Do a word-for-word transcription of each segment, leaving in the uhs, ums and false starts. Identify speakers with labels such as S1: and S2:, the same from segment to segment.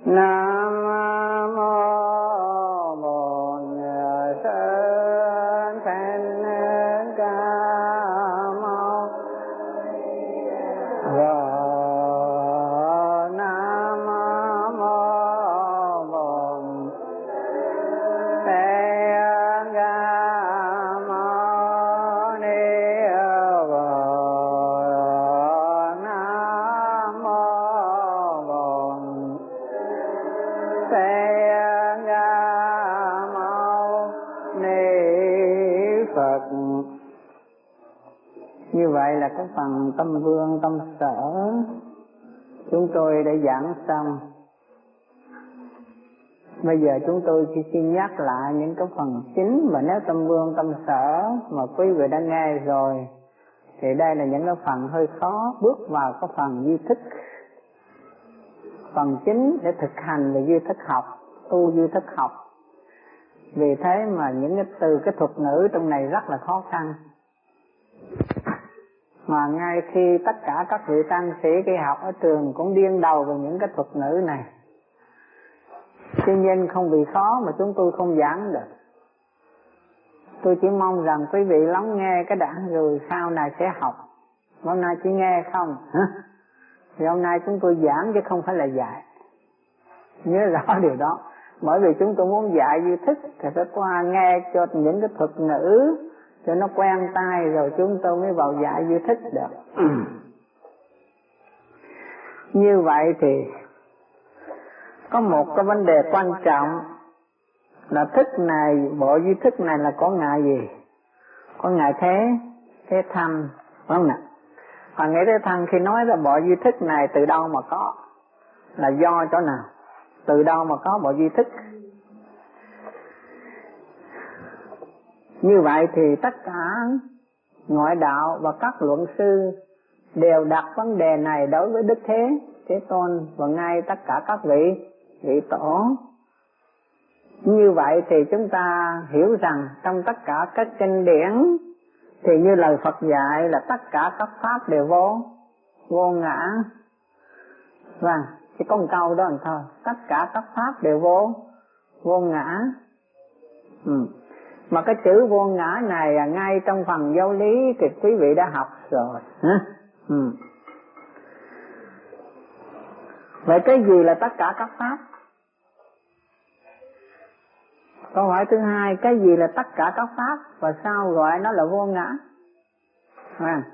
S1: Nam mô Bổn Sư Thích Ca Mâu Và Nam mô Bổn Thế Ca Mâu Ni Phật. Nam mô Bổn Thế Ca Mâu Ni Phật. Như vậy là cái phần tâm vương tâm sở chúng tôi đã giảng xong. Bây giờ chúng tôi chỉ xin nhắc lại những cái phần chính, mà nếu tâm vương tâm sở mà quý vị đã nghe rồi thì đây là những cái phần hơi khó, bước vào cái phần duy thức. Phần chính để thực hành là duy thức học, tu duy thức học. Vì thế mà những cái từ cái thuật ngữ trong này rất là khó khăn. Mà ngay khi tất cả các vị tăng sĩ khi học ở trường cũng điên đầu về những cái thuật ngữ này. Tuy nhiên không vì khó mà chúng tôi không giảng được. Tôi chỉ mong rằng quý vị lắng nghe cái đã rồi sau này sẽ học. Hôm nay chỉ nghe không hả? Thì hôm nay chúng tôi giảng chứ không phải là dạy. Nhớ rõ điều đó. Bởi vì chúng tôi muốn dạy duy thức thì phải qua nghe cho những cái thuật ngữ cho nó quen tai, rồi chúng tôi mới vào dạy duy thức được. Như vậy thì có một cái vấn đề quan trọng là thức này, bộ duy thức này là có ngài gì? Có ngài thế, thế thanh, phải không nào? Và ngài thế thanh khi nói ra bộ duy thức này từ đâu mà có? Là do chỗ nào? Từ đâu mà có bộ duy thức? Như vậy thì tất cả ngoại đạo và các luận sư đều đặt vấn đề này đối với Đức Thế, Thế Tôn và ngay tất cả các vị vị tổ. Như vậy thì chúng ta hiểu rằng trong tất cả các kinh điển thì như lời Phật dạy là tất cả các pháp đều vô vô ngã. Vâng, chỉ có một câu đó thôi, tất cả các pháp đều vô vô ngã. Ừ. Mà cái chữ vô ngã này là ngay trong phần giáo lý thì quý vị đã học rồi. Hả? Ừ. Vậy cái gì là tất cả các pháp? Câu hỏi thứ hai, cái gì là tất cả các pháp và sao gọi nó là vô ngã? À.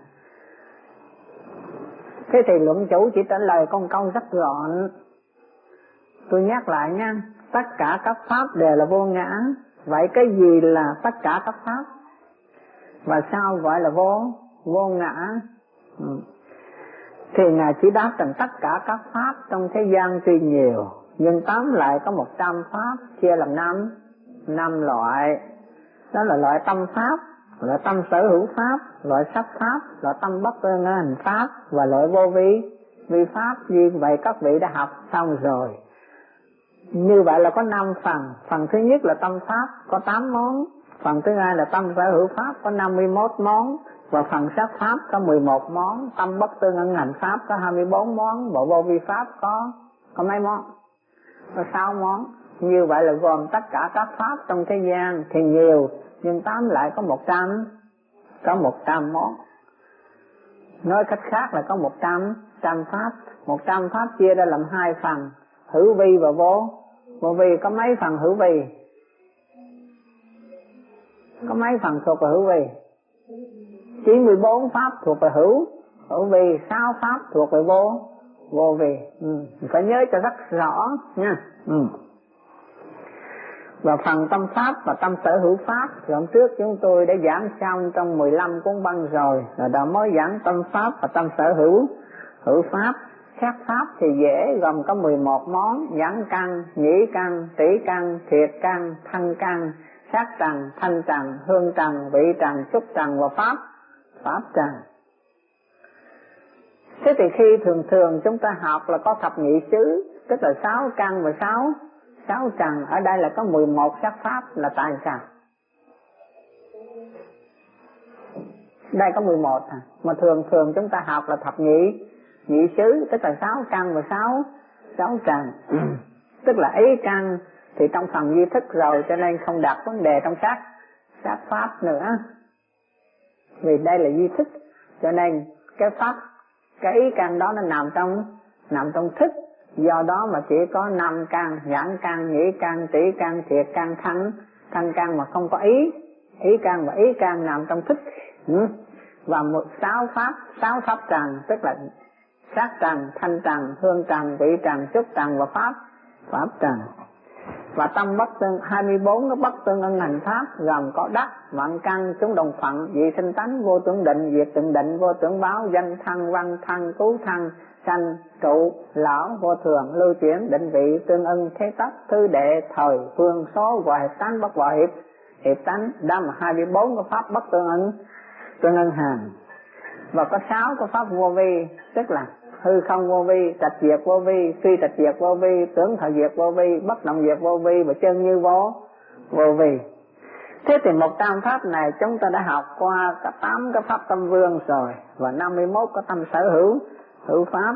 S1: Thế thì luận chủ chỉ trả lời con câu rất gọn. Tôi nhắc lại nha, tất cả các pháp đều là vô ngã. Vậy cái gì là tất cả các pháp? Và sao gọi là vô vô ngã? Ừ. Thì Ngài chỉ đáp rằng tất cả các pháp trong thế gian tuy nhiều, nhưng tóm lại có một trăm pháp chia làm năm năm loại. Đó là loại tâm pháp, loại tâm sở hữu pháp, loại sắc pháp, loại tâm bất tương hành pháp và loại vô vi vi pháp. Như vậy các vị đã học xong rồi. Như vậy là có năm phần. Phần thứ nhất là tâm pháp có tám món. Phần thứ hai là tâm sở hữu pháp có năm mươi mốt món. Và phần sắc pháp có mười một món. Tâm bất tương ưng hành pháp có hai mươi bốn món. Bộ vô vi pháp có có mấy món? Có sáu món. Như vậy là gồm tất cả các pháp trong thế gian thì nhiều, nhưng tám lại có một trăm có một trăm món. Nói cách khác là có một trăm trăm pháp. Một trăm pháp chia ra làm hai phần, hữu vi và vô vô vi. Có mấy phần hữu vi? Có mấy phần thuộc về hữu vi? chín mươi bốn pháp thuộc về hữu hữu vi, sáu pháp thuộc về vô vô vi. Ừ. Phải nhớ cho rất rõ nha. Ừ. Và phần tâm pháp và tâm sở hữu pháp thì hôm trước chúng tôi đã giảng xong trong mười lăm cuốn băng rồi, rồi đã mới giảng tâm pháp và tâm sở hữu hữu pháp. Các pháp thì dễ, gồm có mười một món: nhãn căn, nhĩ căn, tỷ căn, thiệt căn, thân căn, sắc trần, thanh trần, hương trần, vị trần, xúc trần và pháp pháp trần. Thế thì khi thường thường chúng ta học là có thập nhị xứ, tức là sáu căn và sáu sáu trần. Ở đây là có mười một sắc pháp, là tại sao? Đây có mười một à, mà thường thường chúng ta học là thập nhị nhị xứ, tức là sáu căn và sáu sáu trần. tức là ý căn thì trong phần duy thức rồi, cho nên không đặt vấn đề trong sát sát pháp nữa. Vì đây là duy thức, cho nên cái pháp, cái ý căn đó nó nằm trong nằm trong thức. Do đó mà chỉ có năm căn: nhãn căn, nhĩ căn, tỷ căn, thiệt căn, thân thân căn, mà không có ý. Ý căn và ý căn nằm trong thức. Ừ. Và một sáu pháp, sáu pháp trần, tức là sát trần, thanh trần, hương trần, vị trần, xúc trần và pháp pháp trần. Và tâm bất tương, hai mươi bốn cái bất tương ưng hành pháp gồm có đắc, vạn căn, chúng đồng phận, vị sinh tánh, vô tưởng định, diệt tượng định, vô tưởng báo, danh thân, văn thân, cứu thân, sanh, trụ, lão, vô thường, lưu chuyển, định vị, tương ưng, thế tất, thư đệ, thời, phương, số, hòa hiệp tánh, bất hòa hiệp, hiệp tánh, đó là hai mươi bốn cái pháp bất tương ưng, tương ưng hành. Và có sáu cái pháp vô vi, tức là hư không vô vi, trạch diệt vô vi, phi trạch diệt vô vi, tưởng thời diệt vô vi, bất động diệt vô vi và chân như vô vô vi. Thế thì một trăm pháp này chúng ta đã học qua cả tám cái pháp tâm vương rồi, và năm mươi mốt cái tâm sở hữu hữu pháp.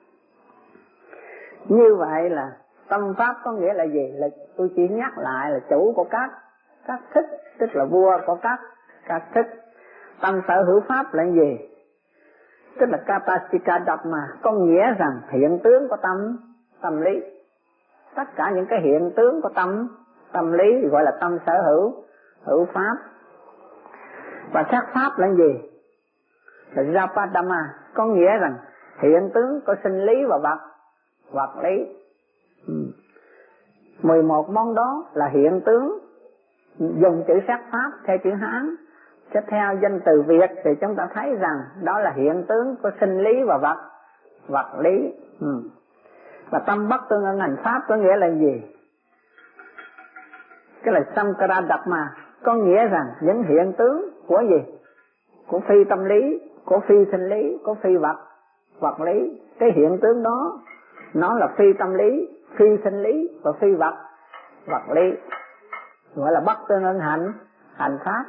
S1: Như vậy là tâm pháp có nghĩa là gì? Là tôi chỉ nhắc lại là chủ của các các thức, tức là vua của các các thức. Tâm sở hữu pháp là gì? Tức là Katasika Dhamma, có nghĩa rằng hiện tướng của tâm tâm lý. Tất cả những cái hiện tướng của tâm tâm lý gọi là tâm sở hữu hữu pháp. Và sắc pháp là gì? Là Japadhamma, có nghĩa rằng hiện tướng của sinh lý và vật vật lý. Ừ. mười một món đó là hiện tướng, dùng chữ sắc pháp theo chữ Hán. Chứ theo danh từ Việt thì chúng ta thấy rằng đó là hiện tướng của sinh lý và vật vật lý. Ừ. Và tâm bất tương ưng hành pháp có nghĩa là gì? Cái là Samkara Dhamma, có nghĩa rằng những hiện tướng của gì? Của phi tâm lý, của phi sinh lý, của phi vật vật lý. Cái hiện tướng đó nó là phi tâm lý, phi sinh lý và phi vật vật lý, gọi là bất tương ưng hành hành pháp.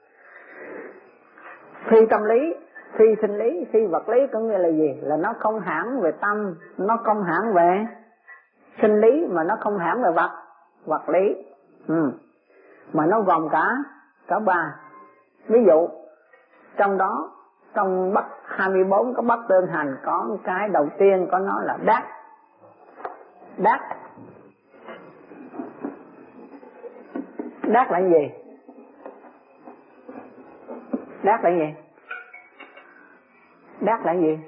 S1: Phi tâm lý, phi sinh lý, phi vật lý có nghĩa là gì? Là nó không hẳn về tâm, nó không hẳn về sinh lý, mà nó không hẳn về vật vật lý. Ừ. Mà nó gồm cả cả ba. Ví dụ trong đó, trong bất hai mươi bốn có bất tương hành, có một cái đầu tiên có nó là đắc. Đắc Đắc là gì? Đắc là gì? Đắc là gì?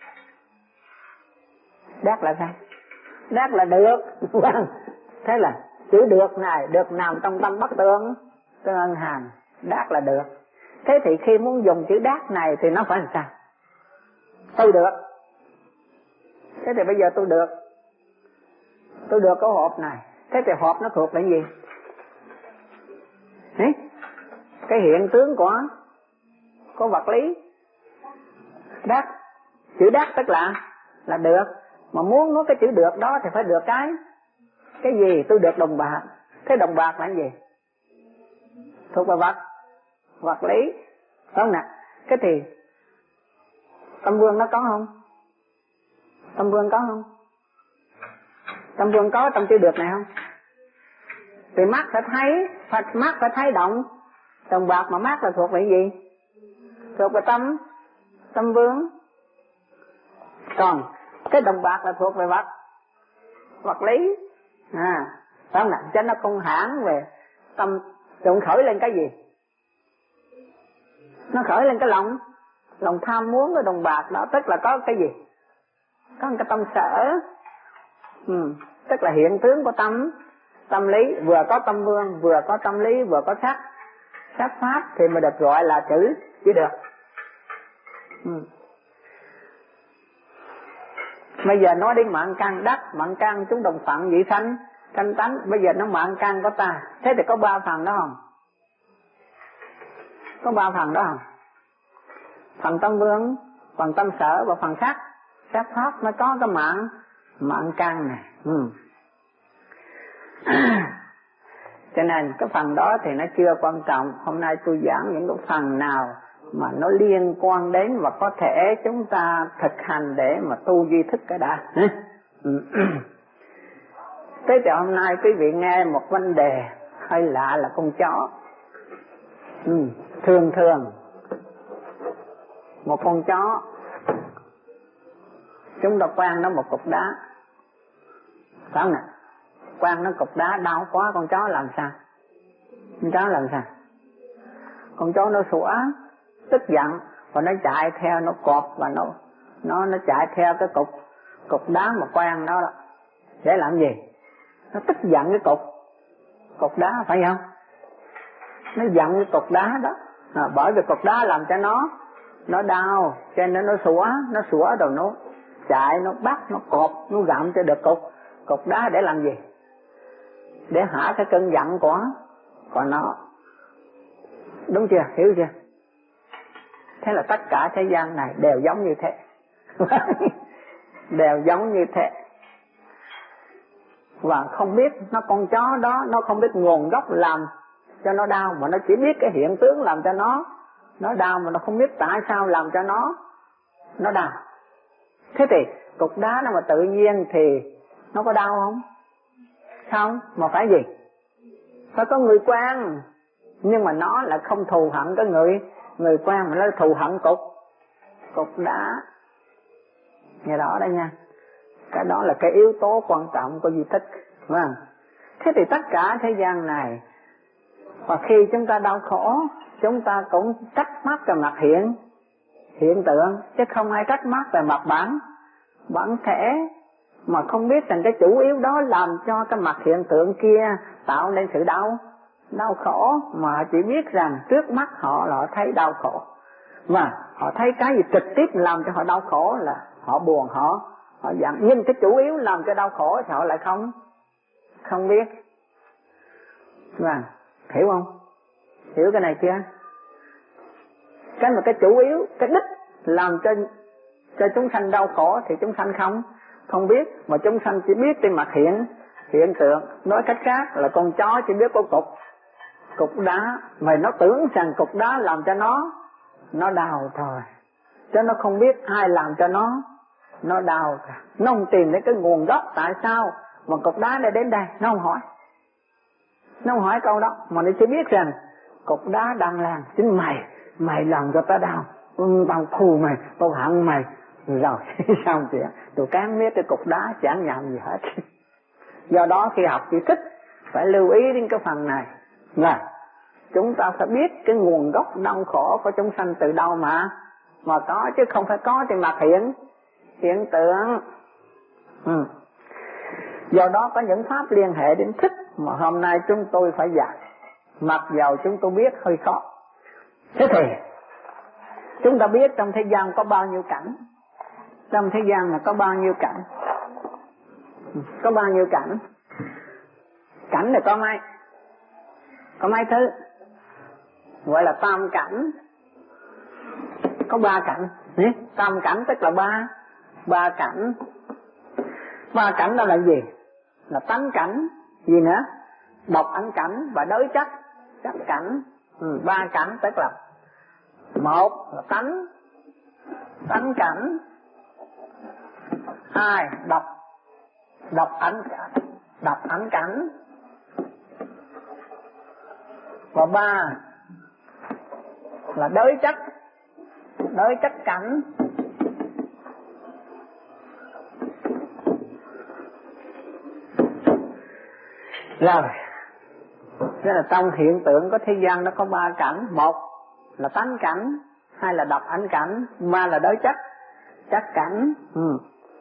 S1: Đắc là sao? Đắc là được. Thế là chữ được này được nằm trong tâm bất tương tương ưng hành. Đắc là được. Thế thì khi muốn dùng chữ đắc này thì nó phải làm sao? Tôi được. Thế thì bây giờ tôi được. Tôi được cái hộp này. Thế thì hộp nó thuộc là gì? Đấy? Cái hiện tướng của có vật lý. Đắc, chữ đắc tức là là được. Mà muốn nói cái chữ được đó thì phải được cái cái gì? Tôi được đồng bạc. Thế đồng bạc là cái gì? Thuộc về vật vật lý, phải không nè? Cái thì tâm vương nó có không? Tâm vương có không? Tâm vương có trong chữ được này không? Thì mắt phải thấy, phải, mắt phải thấy động đồng bạc, mà mắt là thuộc về gì? Thuộc về tâm tâm vương. Còn cái đồng bạc là thuộc về vật vật lý, à, phải không nè? Cho nó không hãn về tâm. Trụng khởi lên cái gì? Nó khởi lên cái lòng lòng tham muốn cái đồng bạc đó, tức là có cái gì? Có một cái tâm sở. Ừ. Tức là hiện tướng của tâm tâm lý, vừa có tâm vương, vừa có tâm lý, vừa có sắc sắc pháp thì mới được gọi là chữ chữ được. Ừ. Bây giờ nói đến mạng căn đắc, mạng căn chúng đồng phận vị sanh sanh tánh. Bây giờ nó mạng căn của ta, thế thì có ba phần đó không? Có ba phần đó không? Phần tâm vương, phần tâm sở và phần sắc sắc pháp mới có cái mạng mạng căn này. Ừ. Cho nên cái phần đó thì nó chưa quan trọng. Hôm nay tôi giảng những cái phần nào mà nó liên quan đến và có thể chúng ta thực hành để mà tu duy thức cái đã. Thế thì hôm nay quý vị nghe một vấn đề hơi lạ là con chó. Ừ, thường thường một con chó chúng ta quăng nó một cục đá, phải không nè? Quăng nó cục đá đau quá, con chó làm sao? Con chó làm sao? Con chó nó sủa, tức giận và nó chạy theo, nó cọp và nó nó nó chạy theo cái cục cục đá mà quăng đó, đó để làm gì? Nó tức giận cái cục cục đá, phải không? Nó giận cái cục đá đó, à, bởi vì cục đá làm cho nó nó đau, cho nên nó sủa, nó sủa rồi nó chạy, nó bắt, nó cọp, nó gặm cho được cục cục đá để làm gì? Để hả cái cơn giận của của nó. Đúng chưa? Hiểu chưa? Thế là tất cả thế gian này đều giống như thế. Đều giống như thế. Và không biết nó con chó đó, nó không biết nguồn gốc làm cho nó đau, mà nó chỉ biết cái hiện tướng làm cho nó nó đau, mà nó không biết tại sao làm cho nó nó đau. Thế thì cục đá nó mà tự nhiên thì nó có đau không? Không, mà phải gì? Phải có người quan. Nhưng mà nó là không thù hận cái người người quan, mà nó thù hận cục cục đá. Nghe rõ đây nha. Cái đó là cái yếu tố quan trọng của di tích. Vâng. Thế thì tất cả thế gian này, và khi chúng ta đau khổ, chúng ta cũng trách móc về mặt hiện hiện tượng, chứ không ai trách móc về mặt bản bản thể, mà không biết rằng cái chủ yếu đó làm cho cái mặt hiện tượng kia tạo nên sự đau đau khổ, mà chỉ biết rằng trước mắt họ là họ thấy đau khổ, và họ thấy cái gì trực tiếp làm cho họ đau khổ là họ buồn, họ họ giận, nhưng cái chủ yếu làm cho đau khổ thì họ lại không không biết. Vâng, hiểu không? Hiểu cái này chưa? Cái mà cái chủ yếu, cái đích làm cho cho chúng sanh đau khổ thì chúng sanh không không biết, mà chúng sanh chỉ biết trên mặt hiện hiện tượng. Nói cách khác là con chó chỉ biết có cục cục đá, mà nó tưởng rằng cục đá làm cho nó nó đau thôi, chứ nó không biết ai làm cho nó nó đau cả. Nó không tìm đến cái nguồn gốc tại sao mà cục đá này đến đây, nó không hỏi nó không hỏi câu đó, mà nó chỉ biết rằng cục đá đang làm chính mày mày làm cho ta đau, ừ, tao thù mày, tao hận mày, rồi xong chuyện tôi cán biết cái cục đá chẳng nhận gì hết. Do đó khi học tri thức phải lưu ý đến cái phần này là chúng ta phải biết cái nguồn gốc đau khổ của chúng sanh từ đâu mà mà có, chứ không phải có trên mặt hiện hiện tượng. Ừ. Do đó có những pháp liên hệ đến thức mà hôm nay chúng tôi phải dạy, mặc dầu chúng tôi biết hơi khó. Thế thì chúng ta biết trong thế gian có bao nhiêu cảnh, trong thế gian là có bao nhiêu cảnh, có bao nhiêu cảnh. Cảnh này có mấy có mấy thứ gọi là tam cảnh. Có ba cảnh. Tam cảnh tức là ba ba cảnh. Ba cảnh đó là gì? Là tánh cảnh, gì nữa? Độc ấn cảnh và đối chất chất cảnh. Ừ, ba cảnh tức là một là tánh tánh cảnh, hai độc độc ấn cảnh độc ấn cảnh, và ba là đối chất đối chất cảnh. Rồi, thế là trong hiện tượng có thế gian nó có ba cảnh. Một là tánh cảnh, hai là độc ảnh cảnh, ba là đối chất chất cảnh. Ừ.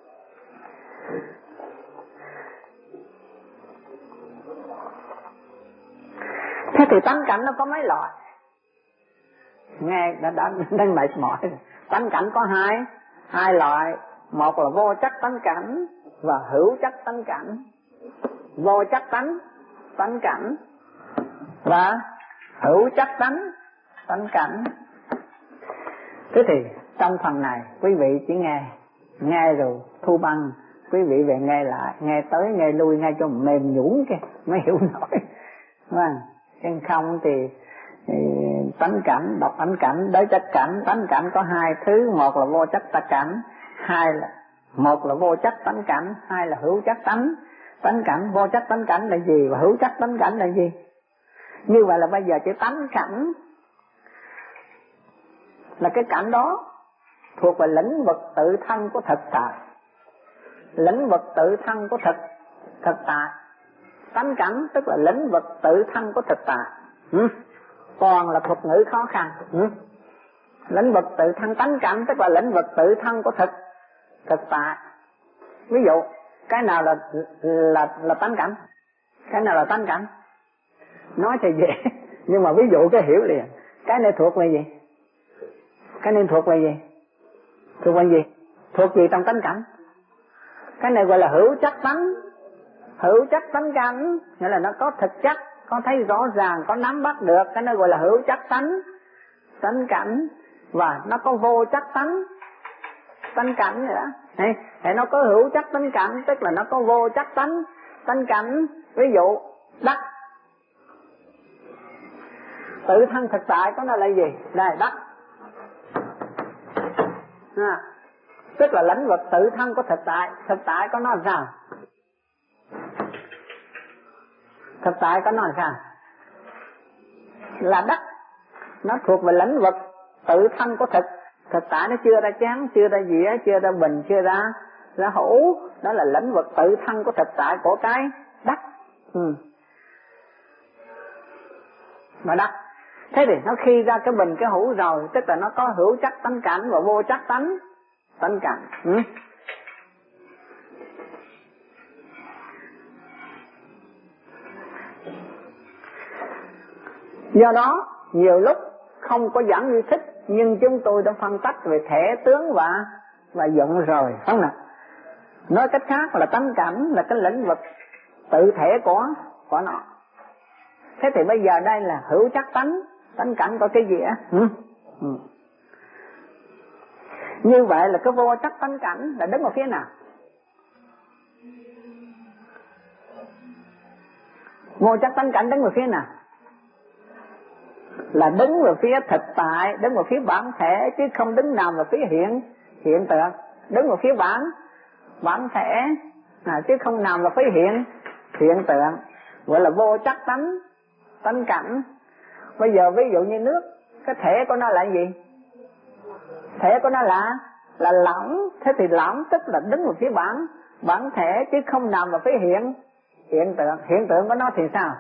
S1: Thế thì tánh cảnh nó có mấy loại? Nghe đã đã đang mệt mỏi. Tánh cảnh có hai hai loại. Một là vô chất tánh cảnh và hữu chất tánh cảnh. Vô chất tánh tánh cảnh và hữu chất tánh tánh cảnh. Thế thì trong phần này quý vị chỉ nghe nghe rồi thu băng, quý vị về nghe lại, nghe tới nghe lui, nghe cho mềm nhũn kia mới hiểu nổi. Vâng, chứ không thì, thì tánh cảnh, độc ấn cảnh, đối chất cảnh. Tánh cảnh có hai thứ, một là vô chất tánh cảnh, hai là một là vô chất tánh cảnh, hai là hữu chất tánh Tánh cảnh, vô chắc tánh cảnh là gì và hữu chắc tánh cảnh là gì? Như vậy là bây giờ chữ tánh cảnh là cái cảnh đó thuộc về lĩnh vực tự thân của thực tại. Lĩnh vực tự thân của thực thực tại. Tánh cảnh tức là lĩnh vực tự thân của thực tại. Ừ. Còn là thuật ngữ khó khăn. Ừ. Lĩnh vực tự thân, tánh cảnh tức là lĩnh vực tự thân của thực thực tại. Ví dụ cái nào là là là tánh cảnh, cái nào là tánh cảnh, nói thì dễ nhưng mà ví dụ cái hiểu liền. Cái này thuộc về gì? Cái này thuộc về gì? Thuộc về gì? Thuộc gì trong tánh cảnh? Cái này gọi là hữu chắc tánh. Hữu chắc tánh cảnh nghĩa là nó có thực chất, có thấy rõ ràng, có nắm bắt được. Cái này gọi là hữu chắc tánh tánh cảnh. Và nó có vô chắc tánh tánh cảnh nữa. Hay, hay nó có hữu chắc tánh cảnh tức là nó có vô chắc tánh tánh cảnh. Ví dụ đất, tự thân thực tại của nó là gì? Đây, đất à, tức là lĩnh vực tự thân của thực tại. Thực tại của nó là sao? Thực tại của nó là sao? Là đất. Nó thuộc về lĩnh vực tự thân của thực thực tại. Nó chưa ra chén, chưa ra dĩa, chưa ra bình, chưa ra ra hũ. Đó là lĩnh vực tự thân của thực tại của cái đất. Ừ. Mà đất. Thế thì nó khi ra cái bình cái hũ rồi, tức là nó có hữu chắc tánh cảnh và vô chắc tánh tánh cảnh. Ừ. Do đó nhiều lúc không có giảng như thích, nhưng chúng tôi đã phân tách về thể tướng và và dụng rồi, không nào? Nói cách khác là tánh cảnh là cái lĩnh vực tự thể của của nó. Thế thì bây giờ đây là hữu chắc tánh tánh cảnh có cái gì á? Ừ. Ừ. Như vậy là cái vô chắc tánh cảnh là đứng ở phía nào? Vô chắc tánh cảnh đứng ở phía nào? Là đứng về phía thực tại, đứng về phía bản thể, chứ không đứng nằm về phía hiện hiện tượng. Đứng về phía bản bản thể à, chứ không nằm về phía hiện hiện tượng, gọi là vô chắc tánh tánh cảnh. Bây giờ ví dụ như nước, cái thể của nó là gì? Thể của nó là là lỏng. Thế thì lỏng tức là đứng về phía bản bản thể, chứ không nằm về phía hiện hiện tượng. Hiện tượng của nó thì sao?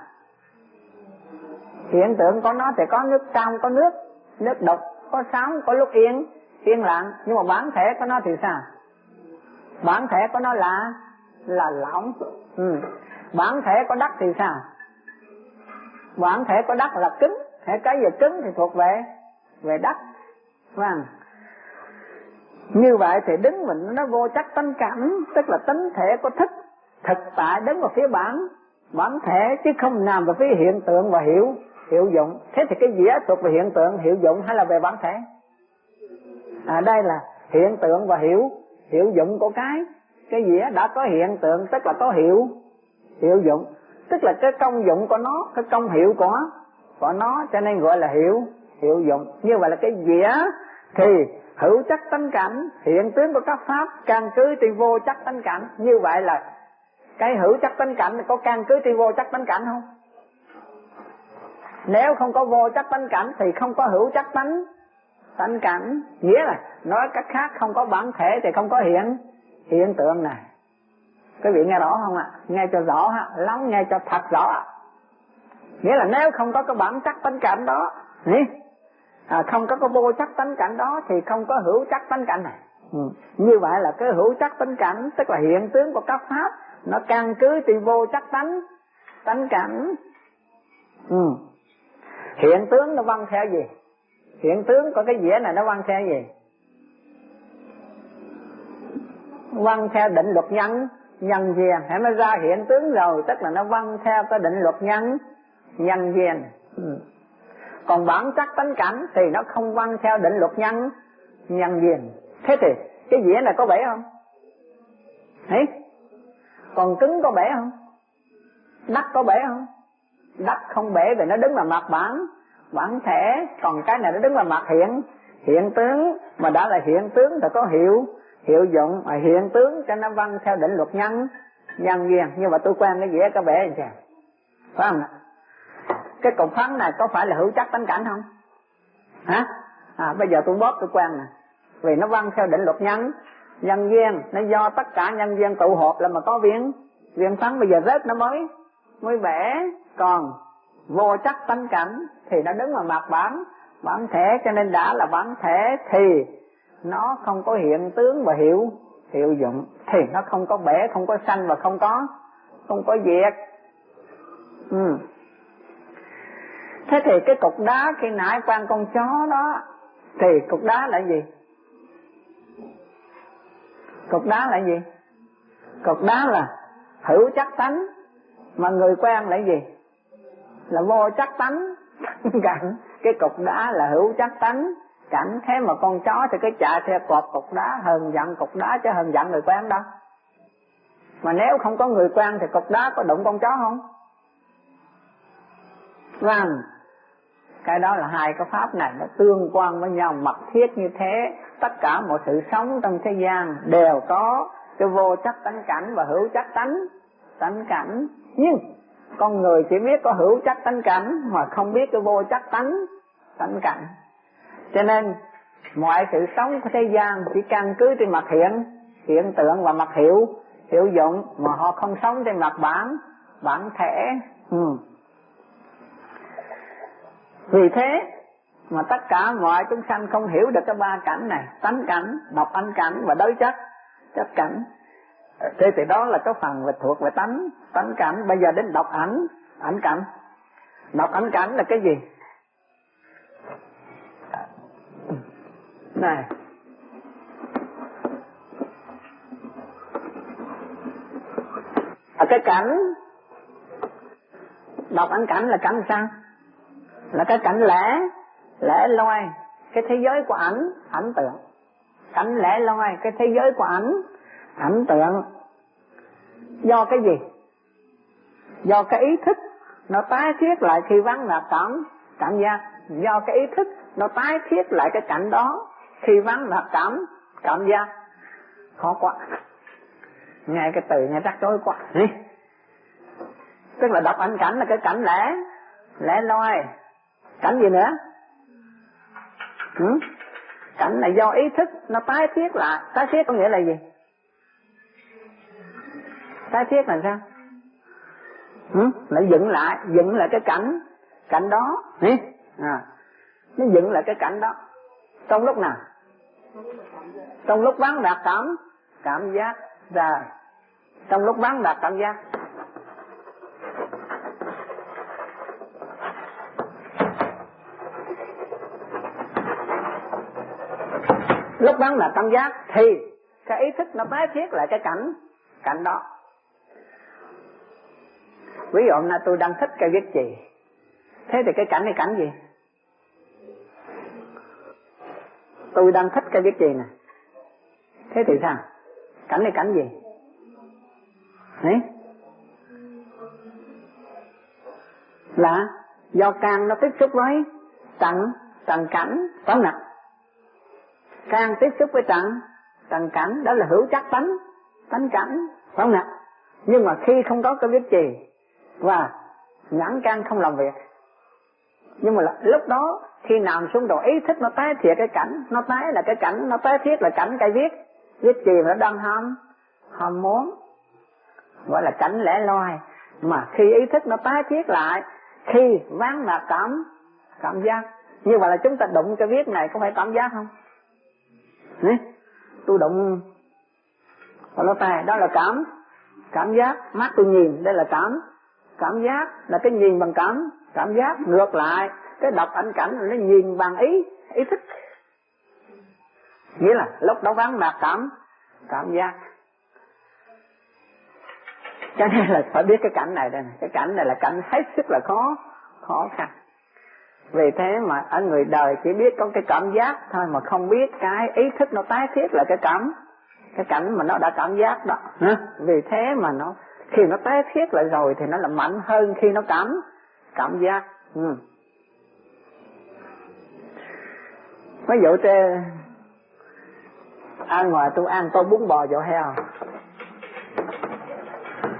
S1: Hiện tượng của nó thì có nước trong, có nước nước đục, có sóng, có lúc yên yên lặng. Nhưng mà bản thể của nó thì sao? Bản thể của nó là là lỏng. Ừ. Bản thể của đất thì sao? Bản thể của đất là cứng. Thế cái gì cứng thì thuộc về về đất. Vâng. Như vậy thì đứng mình nó vô chắc tánh cảnh, tức là tánh thể của thức thực tại đứng vào phía bản bản thể, chứ không nằm vào phía hiện tượng và hiệu hiệu dụng. Thế thì cái dĩa thuộc về hiện tượng hiệu dụng hay là về bản thể? À, đây là hiện tượng và hiệu hiệu dụng của cái cái dĩa. Đã có hiện tượng tức là có hiệu hiệu dụng, tức là cái công dụng của nó, cái công hiệu của của nó, cho nên gọi là hiệu hiệu dụng. Như vậy là cái dĩa thì hữu chắc tánh cảnh, hiện tướng của các pháp căn cứ trên vô chắc tánh cảnh. Như vậy là cái hữu chắc tánh cảnh có căn cứ trên vô chắc tánh cảnh không? Nếu không có vô chắc tánh cảnh thì không có hữu chắc tánh tánh cảnh. Nghĩa là nói cách khác, không có bản thể thì không có hiện hiện tượng này. Quý vị nghe rõ không ạ? Nghe cho rõ ha, lắng nghe cho thật rõ. Nghĩa là nếu không có cái bản chắc tánh cảnh đó, à, không có cái vô chắc tánh cảnh đó thì không có hữu chắc tánh cảnh này. Ừ. Như vậy là cái hữu chắc tánh cảnh tức là hiện tướng của các pháp nó căn cứ trên vô chắc tánh tánh cảnh. Ừ. Hiện tướng nó vâng theo gì? Hiện tướng của cái dĩa này nó vâng theo gì? Vâng theo định luật nhân nhân duyên. Hãy nó ra hiện tướng rồi tức là nó vâng theo cái định luật nhân nhân duyên. Ừ. Còn bản chất tánh cảnh thì nó không vâng theo định luật nhân nhân duyên. Thế thì cái dĩa này có bể không? Đấy. Còn cứng có bể không? Đất có bể không? Đất không bể vì nó đứng là mặt bản bản thể. Còn cái này nó đứng là mặt hiện hiện tướng. Mà đã là hiện tướng thì có hiệu hiệu dụng. Mà hiện tướng cho nó vâng theo định luật nhân nhân duyên. Nhưng mà tôi quen cái dĩa cái bể này kìa, phải không ạ? Cái cục phấn này có phải là hữu chất tánh cảnh không? Hả? À, bây giờ tôi bóp tôi quen nè, vì nó vâng theo định luật nhân nhân duyên. Nó do tất cả nhân duyên tụ họp là mà có viên viên phấn, bây giờ rớt nó mới mới bể. Còn vô chất tánh cảnh thì nó đứng ở mặt bản bản thể, cho nên đã là bản thể thì nó không có hiện tướng và hiệu hiệu dụng, thì nó không có bể, không có sanh và không có không có diệt. Ừ. Thế thì cái cục đá khi nãy quan con chó đó, thì cục đá là gì? Cục đá là gì? Cục đá là hữu chất tánh, mà người quen là gì? Là vô chất tánh cảnh. Cái cục đá là hữu chất tánh cảnh, thế mà con chó thì cái chạy theo cọp cục đá, hờn giận cục đá chứ hờn giận người quen đâu. Mà nếu không có người quen thì cục đá có đụng con chó không? Vâng, cái đó là hai cái pháp này nó tương quan với nhau mật thiết như thế. Tất cả mọi sự sống trong thế gian đều có cái vô chất tánh cảnh và hữu chất tánh tánh cảnh. Nhưng con người chỉ biết có hữu chất tánh cảnh mà không biết cái vô chất tánh tánh cảnh. Cho nên mọi sự sống của thế gian chỉ căn cứ trên mặt hiện hiện tượng và mặt hiệu hiệu dụng, mà họ không sống trên mặt bản bản thể. Ừ. Vì thế mà tất cả mọi chúng sanh không hiểu được cái ba cảnh này, tánh cảnh, độc ấn cảnh và đối chất chất cảnh. Thế thì đó là cái phần về thuộc về tánh tánh cảnh. Bây giờ đến độc ảnh ảnh cảnh. Độc ảnh cảnh là cái gì? Này, ở cái cảnh độc ảnh cảnh là cảnh sao? Là cái cảnh lẻ lẻ loi, cái thế giới của ảnh ảnh tượng. Cảnh lẻ loi, cái thế giới của ảnh ảnh tượng. Do cái gì? Do cái ý thức nó tái thiết lại khi vắng lạc cảm cảm giác. Do cái ý thức nó tái thiết lại cái cảnh đó khi vắng lạc cảm cảm giác. Khó quá, nghe cái từ nghe rắc rối quá. Tức là độc ảnh cảnh là cái cảnh lẻ lẻ loi. Cảnh gì nữa? Ừ? Cảnh là do ý thức nó tái thiết lại. Tái thiết có nghĩa là gì? Tái thiết là sao? Ừ? Nó dựng lại, dựng lại cái cảnh cảnh đó. À, nó dựng lại cái cảnh đó. Trong lúc nào? Trong lúc vắng đạt cảm cảm giác ra. Trong lúc vắng đạt cảm giác. Lúc vắng đạt cảm giác thì cái ý thức nó tái thiết lại cái cảnh cảnh đó. Ví dụ hôm nay tôi đang thích cây viết chì, thế thì cái cảnh này cảnh gì? Tôi đang thích cây viết chì này, thế thì sao? Cảnh này cảnh gì? Đấy, là do căn nó tiếp xúc với trần trần cảnh, phải không nào? Căn tiếp xúc với trần trần cảnh, đó là hữu chất tánh tánh cảnh, phải không nào? Nhưng mà khi không có cái viết chì và nhãn căn không làm việc, nhưng mà lúc đó khi nằm xuống đồ ý thức nó tái thiệt cái cảnh, nó tái là cái cảnh, nó tái thiết là cảnh cây viết viết chì mà nó đang ham ham muốn, gọi là cảnh lẻ loi. Mà khi ý thức nó tái thiết lại khi ván là cảm cảm giác, như vậy là chúng ta đụng cái viết này có phải cảm giác không? Đấy, tôi đụng vào lỗ tai, đó là cảm cảm giác. Mắt tôi nhìn, đây là cảm cảm giác, là cái nhìn bằng cảm cảm giác. Ngược lại cái độc ảnh cảnh nó nhìn bằng ý ý thức, nghĩa là lúc đó vắng mặt cảm cảm giác. Cho nên là phải biết cái cảnh này đây này. Cái cảnh này là cảnh hết sức là khó khó khăn. Vì thế mà ở người đời chỉ biết có cái cảm giác thôi, mà không biết cái ý thức nó tái thiết là cái cảm cái cảnh mà nó đã cảm giác đó. Vì thế mà nó khi nó tái thiết lại rồi thì nó là mạnh hơn khi nó cảm cảm giác. Ừ. Ví dụ thế, ăn ngoài tôi ăn tô bún bò dỗ heo,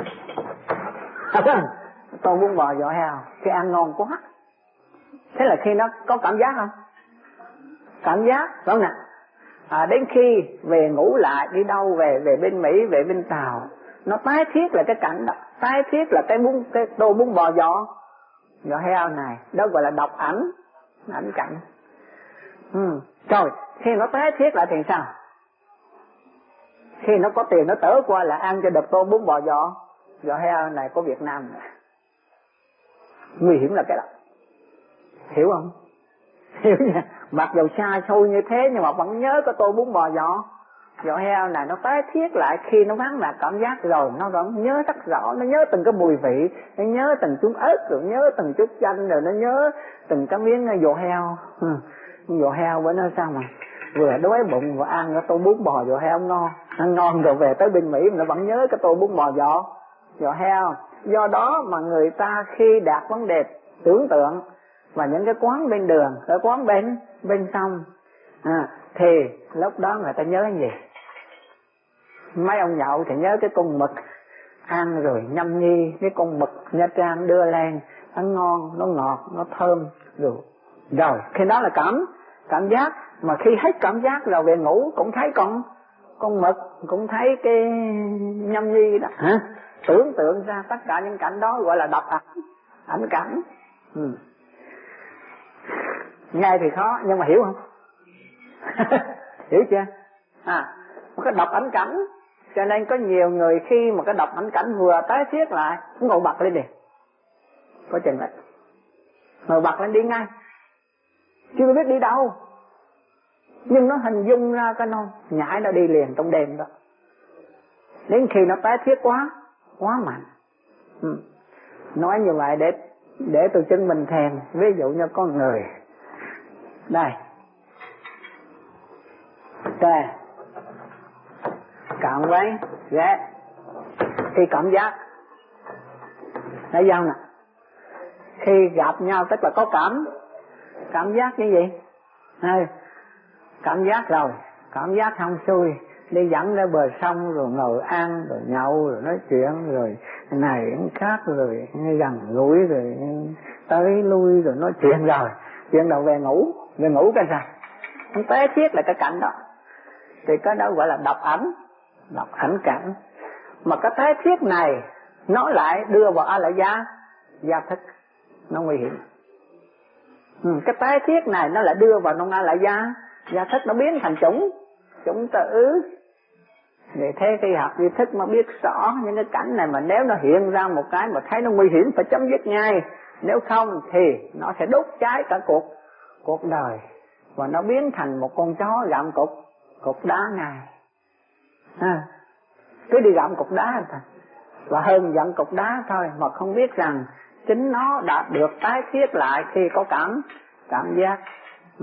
S1: Tô bún bò giò heo khi ăn ngon quá. Thế là khi nó có cảm giác không? Cảm giác, phải không nè? À, đến khi về ngủ lại, đi đâu về, về bên Mỹ, về bên Tàu, nó tái thiết là cái cảnh đó, tái thiết là cái bún, cái tô bún bò giò giò heo này, đó gọi là đọc ảnh, ảnh cảnh. Ừ. Rồi, khi nó tái thiết lại thì sao? Khi nó có tiền nó tở qua là ăn cho được tô bún bò giò giò heo này của Việt Nam này. Nguy hiểm là cái đó, hiểu không? Hiểu nha. Mặc dù xa xôi như thế nhưng mà vẫn nhớ cái tô bún bò giò giò heo này, nó tái thiết lại khi nó vắng là cảm giác rồi nó vẫn nhớ rất rõ, nó nhớ từng cái mùi vị, nó nhớ từng chút ớt, rồi nhớ từng chút chanh, rồi nó nhớ từng cái miếng giò heo. Ừ. Giò heo bữa nói sao mà vừa đói bụng vừa ăn cái tô bún bò giò heo ngon, nó ngon rồi về tới bên Mỹ mà nó vẫn nhớ cái tô bún bò giò giò heo. Do đó mà người ta khi đạt vấn đề tưởng tượng và những cái quán bên đường, cái quán bên bên sông, à, thì lúc đó người ta nhớ cái gì? Mấy ông nhậu thì nhớ cái con mực ăn rồi nhâm nhi cái con mực Nha Trang đưa lên, nó ngon, nó ngọt, nó thơm rồi. Rồi khi đó là cảm cảm giác, mà khi hết cảm giác rồi về ngủ cũng thấy con con mực, cũng thấy cái nhâm nhi đó. Hả? Tưởng tượng ra tất cả những cảnh đó gọi là đọc ảnh, ảnh cảnh. Ừ. Nghe thì khó nhưng mà hiểu không? Hiểu chưa? À, một cái đọc ảnh cảnh, cho nên có nhiều người khi mà cái đọc ảnh cảnh vừa tái thiết lại, ngồi bật lên đi, có chừng đấy, ngồi bật lên đi ngay, chưa biết đi đâu, nhưng nó hình dung ra cái nó nhảy nó đi liền trong đêm đó, đến khi nó tái thiết quá, quá mạnh. Ừ. Nói như vậy để để tôi chứng minh thèm, ví dụ như con người đây, đây cảm với ghét khi cảm giác thấy không nè, khi gặp nhau tức là có cảm cảm giác như vậy. Đây, cảm giác rồi, cảm giác xong xuôi đi dẫn ra bờ sông rồi ngồi ăn rồi nhậu rồi nói chuyện rồi này cũng khác rồi gần gũi rồi tới lui rồi nói chuyện rồi chuyện đầu về ngủ, về ngủ cái sao không té thiết là cái cảnh đó, thì cái đó gọi là đọc ảnh, đọc ảnh cảnh. Mà cái té thiết này nó lại đưa vào a la gia gia thức, nó nguy hiểm. Ừ, cái té thiết này nó lại đưa vào trong a la gia gia thức, nó biến thành chủng chủng tử. Vì thế khi học duy thức mà biết rõ những cái cảnh này, mà nếu nó hiện ra một cái mà thấy nó nguy hiểm phải chấm dứt ngay, nếu không thì nó sẽ đốt cháy cả cuộc cuộc đời và nó biến thành một con chó gặm cục cục đá ngay. À, cứ đi gặm cục đá thôi, và hơn gặm cục đá thôi, mà không biết rằng chính nó đã được tái thiết lại khi có cảm cảm giác. Ừ.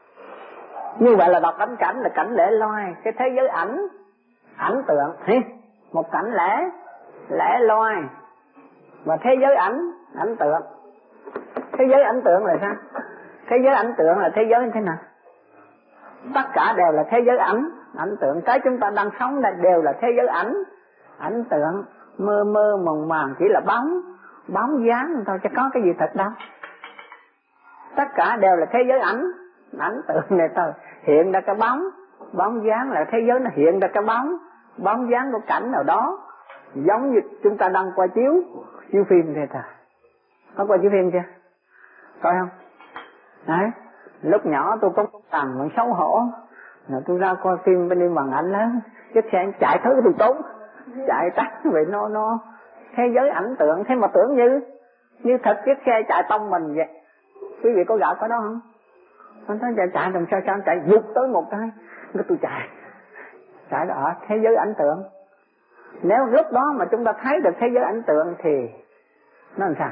S1: Như vậy là đọc ảnh cảnh là cảnh lẻ loi, cái thế giới ảnh ảnh tượng, một cảnh lẻ lẻ loi, và thế giới ảnh ảnh tượng. Thế giới ảnh tượng là sao? Thế giới ảnh tượng là thế giới như thế nào? Tất cả đều là thế giới ảnh ảnh tượng. Cái chúng ta đang sống đây đều là thế giới ảnh ảnh tượng, mơ mơ màng màng, chỉ là bóng bóng dáng thôi chứ có cái gì thật đâu. Tất cả đều là thế giới ảnh ảnh tượng này thôi, hiện ra cái bóng bóng dáng là thế giới, nó hiện ra cái bóng bóng dáng của cảnh nào đó, giống như chúng ta đang qua chiếu chiếu phim thế thôi. Có qua chiếu phim chưa? Coi không? Đấy, lúc nhỏ tôi có tầm còn xấu hổ, rồi tôi ra coi phim bên đi màn ảnh lớn, chiếc xe chạy thứ tôi trốn, chạy tắt vì nó nó thế giới ảnh tượng. Thế mà tưởng như như thật chiếc xe chạy tông mình vậy. Quý vị có gặp cái đó không? Anh thấy chạy chạy làm sao sao chạy vụt tới một cái, cái tôi chạy chạy ở thế giới ảnh tượng. Nếu lúc đó mà chúng ta thấy được thế giới ảnh tượng thì nó làm sao?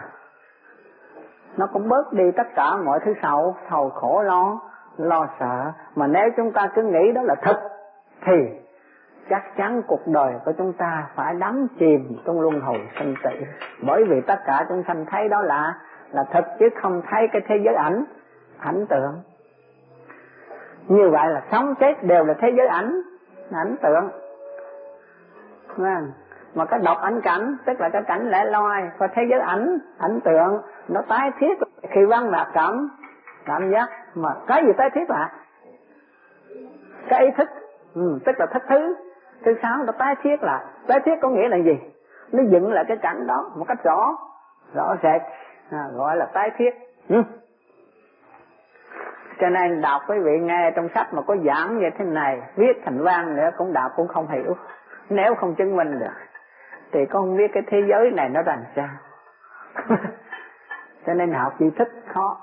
S1: Nó cũng bớt đi tất cả mọi thứ sầu sầu khổ lo lo sợ. Mà nếu chúng ta cứ nghĩ đó là thật thì chắc chắn cuộc đời của chúng ta phải đắm chìm trong luân hồi sinh tử, bởi vì tất cả chúng sanh thấy đó là là thật chứ không thấy cái thế giới ảnh ảnh tượng. Như vậy là sống chết đều là thế giới ảnh ảnh tượng. Mà cái đọc ảnh cảnh tức là cái cảnh lẻ loi, và thế giới ảnh, ảnh tượng nó tái thiết khi văn lạc cảm cảm giác. Mà cái gì tái thiết là cái ý thức, ừ, tức là thức thứ thứ sáu nó tái thiết là tái thiết có nghĩa là gì? Nó dựng lại cái cảnh đó một cách rõ rõ rệt, à, gọi là tái thiết. Ừ. Cho nên đọc quý vị nghe trong sách mà có giảng như thế này, viết thành văn nữa cũng đọc cũng không hiểu, nếu không chứng minh được thì con không biết cái thế giới này nó làm sao. Cho nên học tri thức khó.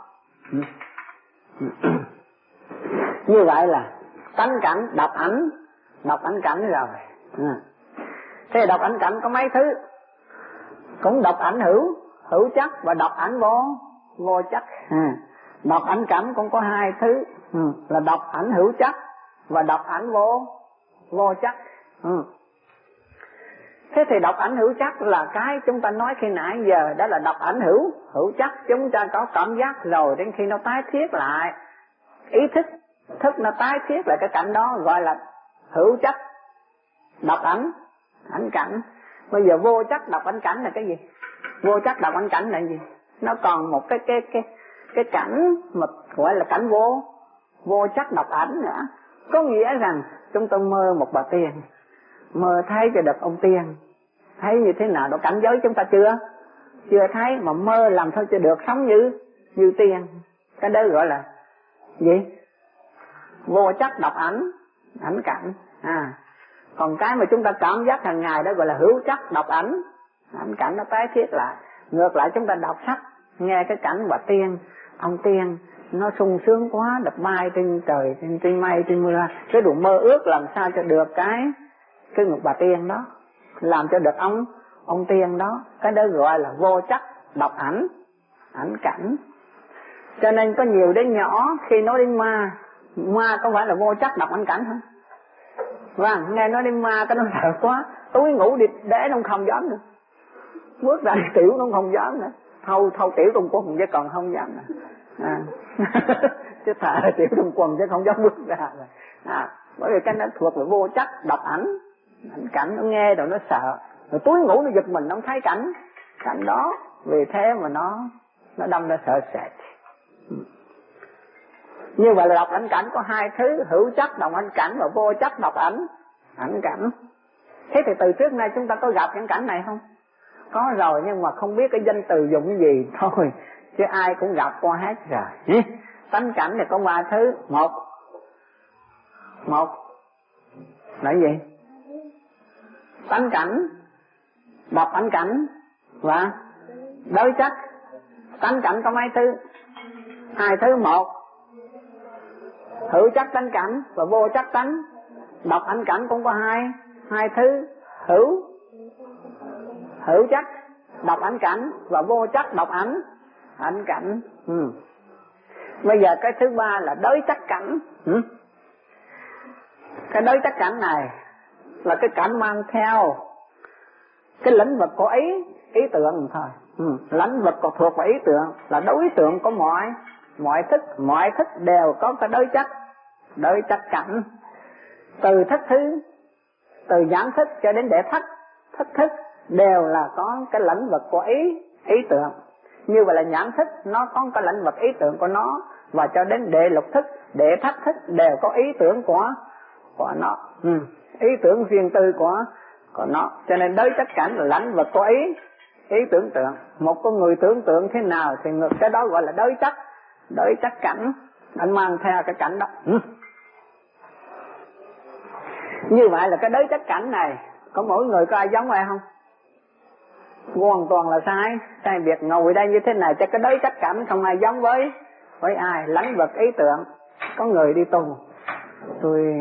S1: Như vậy là tánh cảnh đọc ảnh, đọc ảnh cảnh rồi. Thế đọc ảnh cảnh có mấy thứ, cũng đọc ảnh hữu hữu chất và đọc ảnh vô vô chất. À, đọc ảnh cảnh cũng có hai thứ, ừ, là đọc ảnh hữu chất và đọc ảnh vô vô chất. Ừ. Thế thì đọc ảnh hữu chất là cái chúng ta nói khi nãy giờ, đó là đọc ảnh hữu hữu chất, chúng ta có cảm giác rồi đến khi nó tái thiết lại ý thức, thức nó tái thiết lại cái cảnh đó gọi là hữu chất đọc ảnh ảnh cảnh. Bây giờ vô chất đọc ảnh cảnh là cái gì? Vô chất đọc ảnh cảnh là gì? Nó còn một cái cái cái cái cảnh mà gọi là cảnh vô vô chất đọc ảnh nữa. Có nghĩa rằng chúng ta mơ một bà tiên, mơ thấy cho được ông tiên, thấy như thế nào đó cảnh giới chúng ta chưa chưa thấy, mà mơ làm thôi cho được sống như như tiên. Cái đó gọi là gì? Vô chất đọc ảnh ảnh cảnh. À, còn cái mà chúng ta cảm giác hàng ngày đó gọi là hữu chất đọc ảnh ảnh cảnh, nó tái thiết lại. Ngược lại chúng ta đọc sách, nghe cái cảnh bà tiên, ông tiên nó sung sướng quá, đập bay trên trời, trên, trên mây, trên mưa, cái đủ mơ ước làm sao cho được cái cái ngực bà tiên đó, làm cho được ông ông tiên đó. Cái đó gọi là vô chất đọc ảnh ảnh cảnh. Cho nên có nhiều đứa nhỏ khi nói đến ma, ma có phải là vô chất đọc ảnh cảnh không? Vâng, nghe nói đến ma cái nó sợ quá, túi ngủ đi để nó không dám nữa, bước ra tiểu nó không dám nữa, thâu thâu tiểu trong quần chứ còn không dám nữa. À. Chứ thà tiểu trong quần chứ không dám bước ra rồi. À, bởi vì cái nó thuộc về vô chất đọc ảnh ảnh cảnh, nó nghe rồi nó sợ, rồi túi ngủ nó giật mình, nó không thấy cảnh cảnh đó, vì thế mà nó nó đâm ra sợ sệt. Như vậy là đọc ảnh cảnh có hai thứ, hữu chất đọc ảnh cảnh và vô chất đọc ảnh ảnh cảnh. Thế thì từ trước nay chúng ta có gặp những cảnh này không? Có rồi, nhưng mà không biết cái danh từ dụng gì thôi, chứ ai cũng gặp qua hết rồi. Tánh cảnh thì có ba thứ. Một Một là gì? Tánh cảnh đọc ảnh cảnh và đối chất. Tánh cảnh có mấy thứ? Hai thứ. Một hữu chất tánh cảnh và vô chất tánh đọc ảnh cảnh cũng có hai hai thứ, hữu hữu chất đọc ảnh cảnh và vô chất đọc ảnh ảnh cảnh. Ừ. Bây giờ cái thứ ba là đối chất cảnh. Ừ. Cái đối chất cảnh này là cái cảnh mang theo cái lĩnh vực của ý ý tưởng thôi. Ừ. Lĩnh vực còn thuộc vào ý tưởng, là đối tượng của mọi mọi thức, mọi thức đều có cái đối chất đối chất cảnh. Từ thức thứ, từ nhãn thức cho đến đệ thất thức thức đều là có cái lĩnh vực của ý ý tưởng. Như vậy là nhãn thức nó có cái lĩnh vực ý tưởng của nó, và cho đến đệ lục thức, đệ thất thức đều có ý tưởng của của nó. Ừ. Ý tưởng riêng tư của của nó. Cho nên đối chất cảnh là lĩnh vực của ý ý tưởng tượng. Một con người tưởng tượng thế nào thì ngược cái đó gọi là đối chất đối chất cảnh, anh mang theo cái cảnh đó. Ừ. Như vậy là cái đối chất cảnh này có mỗi người có ai giống ai không? Hoàn toàn là sai. Sai việc ngồi đây như thế này cho cái đối chất cảnh không ai giống với với ai. Lĩnh vực ý tưởng. Có người đi tu, tôi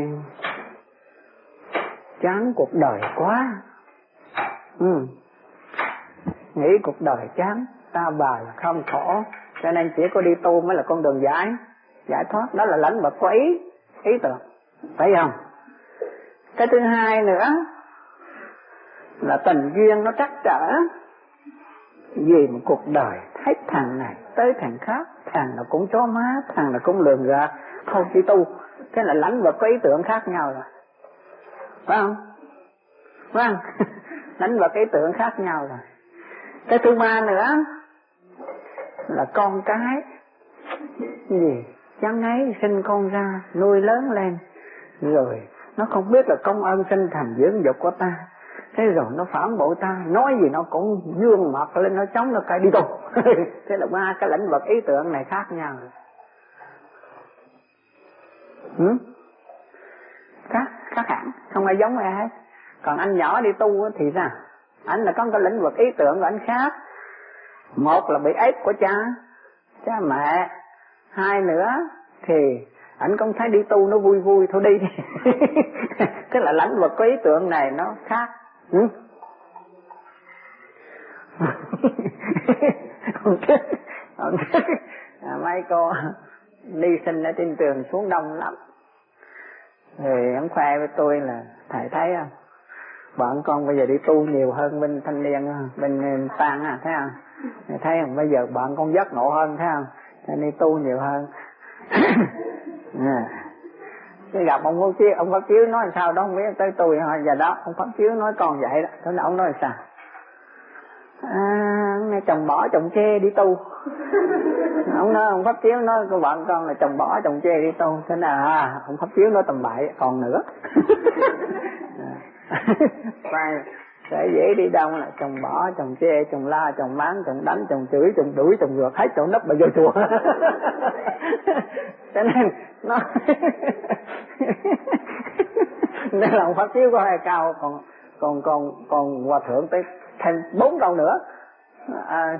S1: chán cuộc đời quá. Ừ. Nghĩ cuộc đời chán, ta bà là không khổ, cho nên chỉ có đi tu mới là con đường giải giải thoát. Đó là lĩnh vực của ý ý tưởng, phải không? Cái thứ hai nữa là tình duyên nó trắc trở. Vì một cuộc đời thấy thằng này tới thằng khác, thằng nào cũng chó má, thằng nào cũng lường gạt, không đi tu. Thế là lĩnh vực có ý tưởng khác nhau rồi, phải không? Phải không? lãnh vực ý tưởng khác nhau rồi. Cái thứ ba nữa là con cái gì chẳng ấy sinh con ra nuôi lớn lên rồi nó không biết là công ơn sinh thành dưỡng dục của ta, thế rồi nó phản bội ta, nói gì nó cũng dương mặt lên nó chống nó cái đi tù. Thế là ba cái lĩnh vực ý tưởng này khác nhau. Ừ? khác khác hẳn, không ai giống ai hết. Còn anh nhỏ đi tu thì sao? Anh là có cái lĩnh vực ý tưởng của anh khác. Một là bị ép của cha cha mẹ, hai nữa thì anh cũng thấy đi tu nó vui vui thôi đi. Tức là lĩnh vực của ý tưởng này nó khác. Ừ? À, mấy cô đi sinh ở trên trường xuống đông lắm, thì ông khoe với tôi là thầy thấy không, bọn con bây giờ đi tu nhiều hơn bên thanh niên, bên Phan à, thấy không? Thấy không, bây giờ bọn con giác ngộ hơn, thấy không? Nên đi tu nhiều hơn. À. Cái gặp ông Pháp Chiếu, ông Pháp Chiếu nói sao đó không biết, tới tôi hỏi giờ đó ông Pháp Chiếu nói con vậy đó, thế là ông nói sao? À, nghe chồng bỏ chồng chê đi tu. Ông nói ông Pháp Chiếu nói của bạn con là chồng bỏ chồng chê đi tu, thế nào à, ông Pháp Chiếu nói tầm bậy còn nữa. Và sẽ dễ đi đâu là chồng bỏ chồng chê chồng la chồng mắng chồng đánh chồng chửi chồng đuổi chồng ngược hết chỗ nấp mà vô chùa. Cho nên nó nên là ông Pháp Chiếu có hai cao, còn còn còn còn hòa thượng tới thêm bốn câu nữa. À,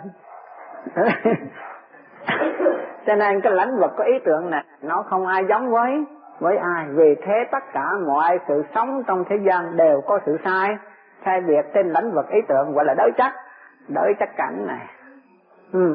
S1: cho nên cái lãnh vực có ý tưởng này nó không ai giống với với ai. Vì thế tất cả mọi sự sống trong thế gian đều có sự sai sai biệt trên lãnh vực ý tưởng, gọi là đối chất đối chất cảnh này. Ừ.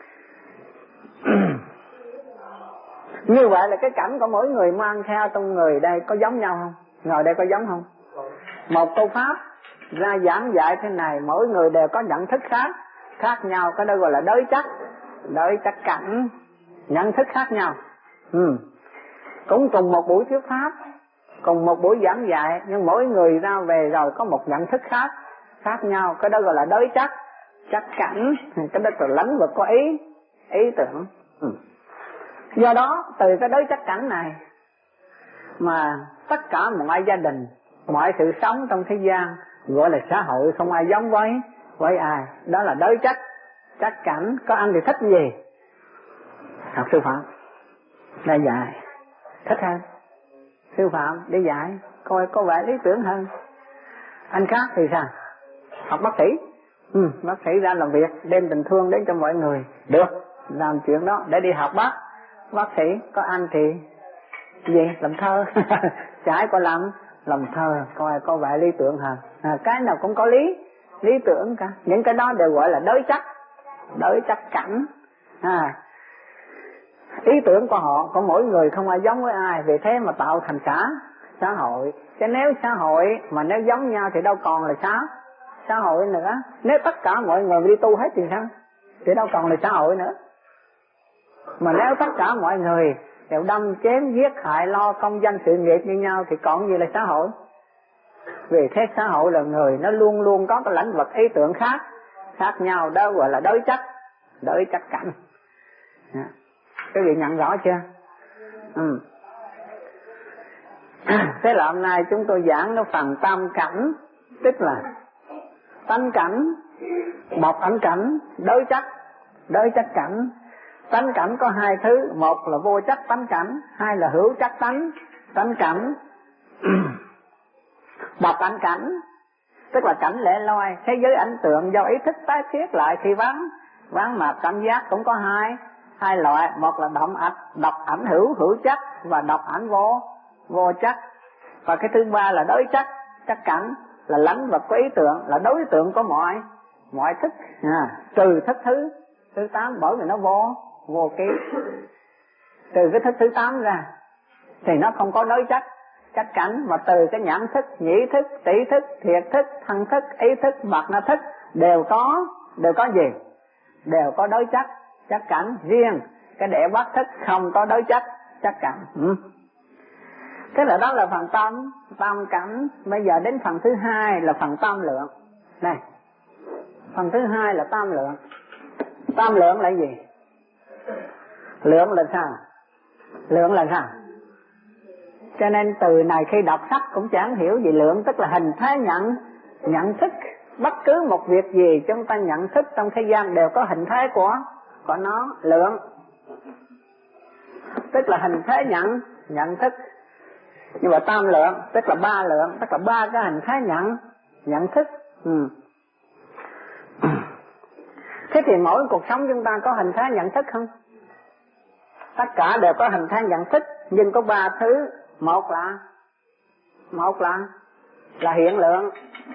S1: Như vậy là cái cảnh của mỗi người mang theo trong người đây có giống nhau không? Ngồi đây có giống không? Một câu pháp ra giảng dạy thế này, mỗi người đều có nhận thức khác khác nhau, cái đó gọi là đối chất đối chất cảnh, nhận thức khác nhau. Ừ. Cũng cùng một buổi thuyết pháp, cùng một buổi giảng dạy, nhưng mỗi người ra về rồi có một nhận thức khác khác nhau, cái đó gọi là đối chất chất cảnh, cái đó là lãnh vực có ý ý tưởng. Ừ. Do đó từ cái đối chất cảnh này mà tất cả mọi gia đình, mọi sự sống trong thế gian gọi là xã hội không ai giống với với ai, đó là đối chất chất cảnh. Có anh thì thích gì? Học sư phạm ra dạy thích hơn, sư phạm để dạy coi có vẻ lý tưởng hơn. Anh khác thì sao? Học bác sĩ. Ừ, bác sĩ ra làm việc đem tình thương đến cho mọi người, được làm chuyện đó để đi học bác bác sĩ. Có anh thì gì? Làm thơ. Trái có làm làm thơ coi có vẻ lý tưởng hơn. À, cái nào cũng có lý lý tưởng cả, những cái đó đều gọi là đối chất đối chất cảnh. À, ý tưởng của họ, của mỗi người không ai giống với ai, vì thế mà tạo thành xã xã hội. Chứ nếu xã hội mà nếu giống nhau thì đâu còn là xã xã hội nữa. Nếu tất cả mọi người đi tu hết thì sao? Thì đâu còn là xã hội nữa. Mà nếu tất cả mọi người đều đâm chém giết hại lo công danh sự nghiệp như nhau thì còn gì là xã hội. Vì thế xã hội là người nó luôn luôn có cái lãnh vực ý tưởng khác khác nhau, đó gọi là đối chất đối chất cảnh. Các vị nhận rõ chưa? Ừ. Thế là hôm nay chúng tôi giảng nó phần tam cảnh, tức là tánh cảnh, một ảnh cảnh, đối chất đối chất cảnh. Tánh cảnh có hai thứ, một là vô chất tánh cảnh, hai là hữu chất tánh tánh cảnh. Bọc ảnh cảnh tức là cảnh lẻ loi, thế giới ảnh tượng do ý thức tái thiết lại khi vắng vắng mặt. Cảm giác cũng có hai hai loại, một là động ảnh độc ảnh hữu hữu chất và độc ảnh vô vô chất. Và cái thứ ba là đối chất chất cảnh, là lãnh vực của ý tưởng, là đối tượng của mọi mọi thức, à, trừ thức thứ thứ tám, bởi vì nó vô vô ký. Từ cái thức thứ tám ra thì nó không có đối chất chất cảnh, mà từ cái nhãn thức, nhĩ thức, tỷ thức, thiệt thức, thân thức, ý thức, bạt na thức đều có đều có gì? Đều có đối chất chất cảnh. Riêng cái đệ bát thức không có đối chất chất cảnh. Ừ. Thế là đó là phần tam tam cảnh. Bây giờ đến phần thứ hai là phần tam lượng. Này, phần thứ hai là tam lượng. Tam lượng là gì? Lượng là sao? Lượng là sao? Cho nên từ này khi đọc sách cũng chẳng hiểu gì lượng, tức là hình thái nhận, nhận thức. Bất cứ một việc gì chúng ta nhận thức trong thế gian đều có hình thái của của nó, lượng. Tức là hình thái nhận, nhận thức. Nhưng mà tam lượng tức là ba lượng, tức là ba cái hình thái nhận, nhận thức. Ừ. Thế thì mỗi cuộc sống chúng ta có hình thái nhận thức không? Tất cả đều có hình thái nhận thức, nhưng có ba thứ. Một là một là là hiện lượng.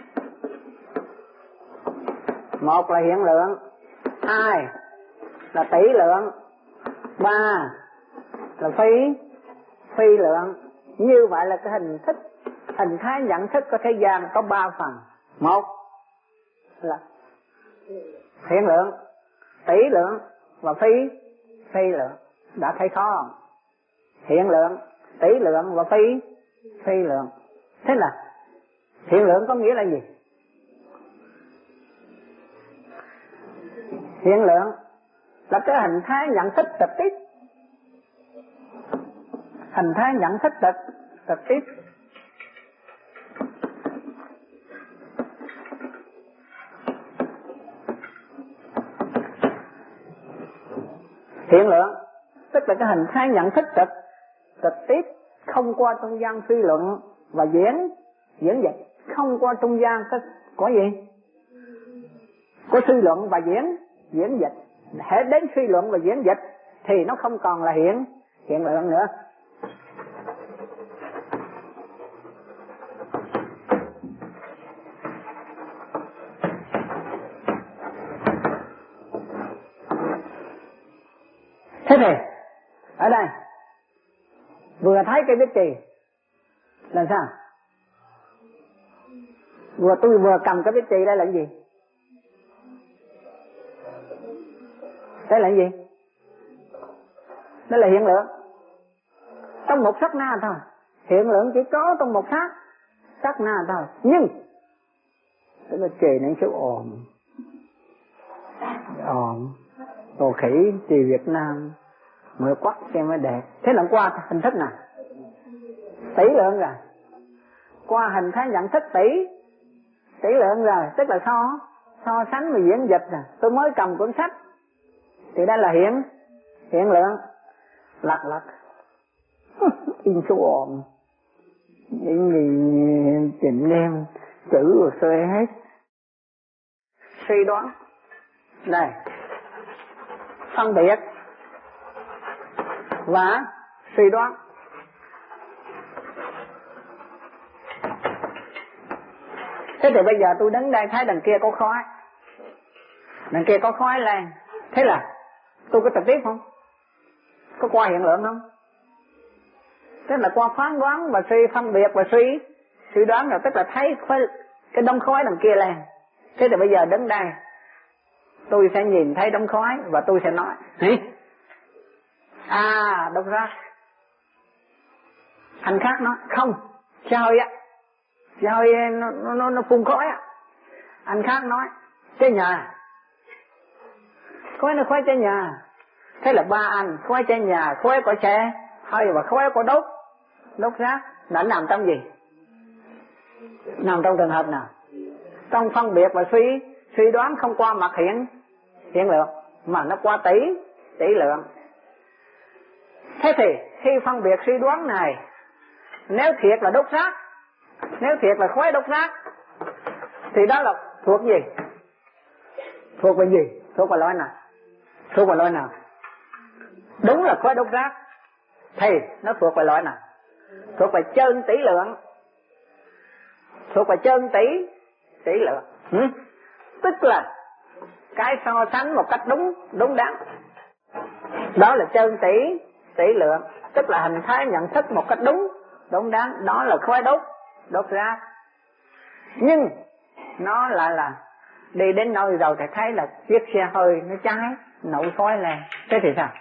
S1: Một là hiện lượng, hai là tỷ lượng, ba là phi phi lượng. Như vậy là cái hình thức, hình thái nhận thức của thế gian có ba phần. Một là hiện lượng, tỷ lượng và phi phi lượng. Đã thấy khó không? Hiện lượng, tỷ lượng và phi phi lượng. Thế là hiện lượng có nghĩa là gì? Hiện lượng là cái hình thái nhận thức trực tiếp, hình thái nhận thức trực trực tiếp. Hiện lượng tức là cái hình thái nhận thức trực trực tiếp, không qua trung gian suy luận và diễn diễn dịch, không qua trung gian có có gì? Có suy luận và diễn diễn dịch. Hễ đến suy luận và diễn dịch thì nó không còn là hiện hiện lượng nữa. Thế thì ở đây vừa thấy cây bích trì là sao? Vừa tôi vừa cầm cái bích trì đây là gì? Đây là gì? Đây là hiện lượng. Trong một sát na thôi. Hiện lượng chỉ có trong một sát sát na thôi. Nhưng cái bích trì nó sẽ ồn ồn đồ khỉ trì Việt Nam mới quắc xem mới đẹp. Thế là qua hình thức nào? Tỷ lượng rồi. Qua hình thái nhận thức tỷ tỷ lượng rồi, tức là so so sánh và diễn dịch rồi. Tôi mới cầm cuốn sách thì đây là hiện hiện lượng. Lật lật in số ồn, những gì chỉnh em chữ rồi xơi hết. Suy đoán đây, phân biệt và suy đoán. Thế thì bây giờ tôi đứng đây thấy đằng kia có khói, đằng kia có khói lên, thế là tôi có trực tiếp không? Có qua hiện lượng không? Tức là qua phán đoán và suy phân biệt và suy suy đoán rồi, tức là thấy khói, cái đống khói đằng kia lên. Thế thì bây giờ đứng đây tôi sẽ nhìn thấy đống khói và tôi sẽ nói à đống rác. Anh khác nói không, xe hơi á, xe hơi nó, nó, nó phun khói á. Anh khác nói cái nhà, khói nó khói trên nhà. Thế là ba anh, khói trên nhà, khói của xe hơi và khói của đốt đốt rác. Đã nằm trong gì? Nằm trong trường hợp nào? Trong phân biệt và suy suy đoán, không qua mặt hiện hiện lượng mà nó qua tỷ tỷ lượng. Thế thì khi phân biệt suy đoán này, nếu thiệt là đốt rác, nếu thiệt là khói đốt rác thì đó là thuộc gì? Thuộc về gì? Thuộc về loại nào? Thuộc về loại nào? Đúng là khói đốt rác thì nó thuộc về loại nào? Thuộc về chân tỷ lượng. Thuộc về chân tỷ tỷ lượng. Ừ? Tức là cái so sánh một cách đúng đúng đắn, đó là chân tỷ tỷ lượng, tức là hình thái nhận thức một cách đúng đúng đắn, đó là khói đốt đốt rác. Nhưng nó lại là đi đến nơi rồi thì thấy là chiếc xe hơi nó cháy nổ khói lên. Thế thì sao?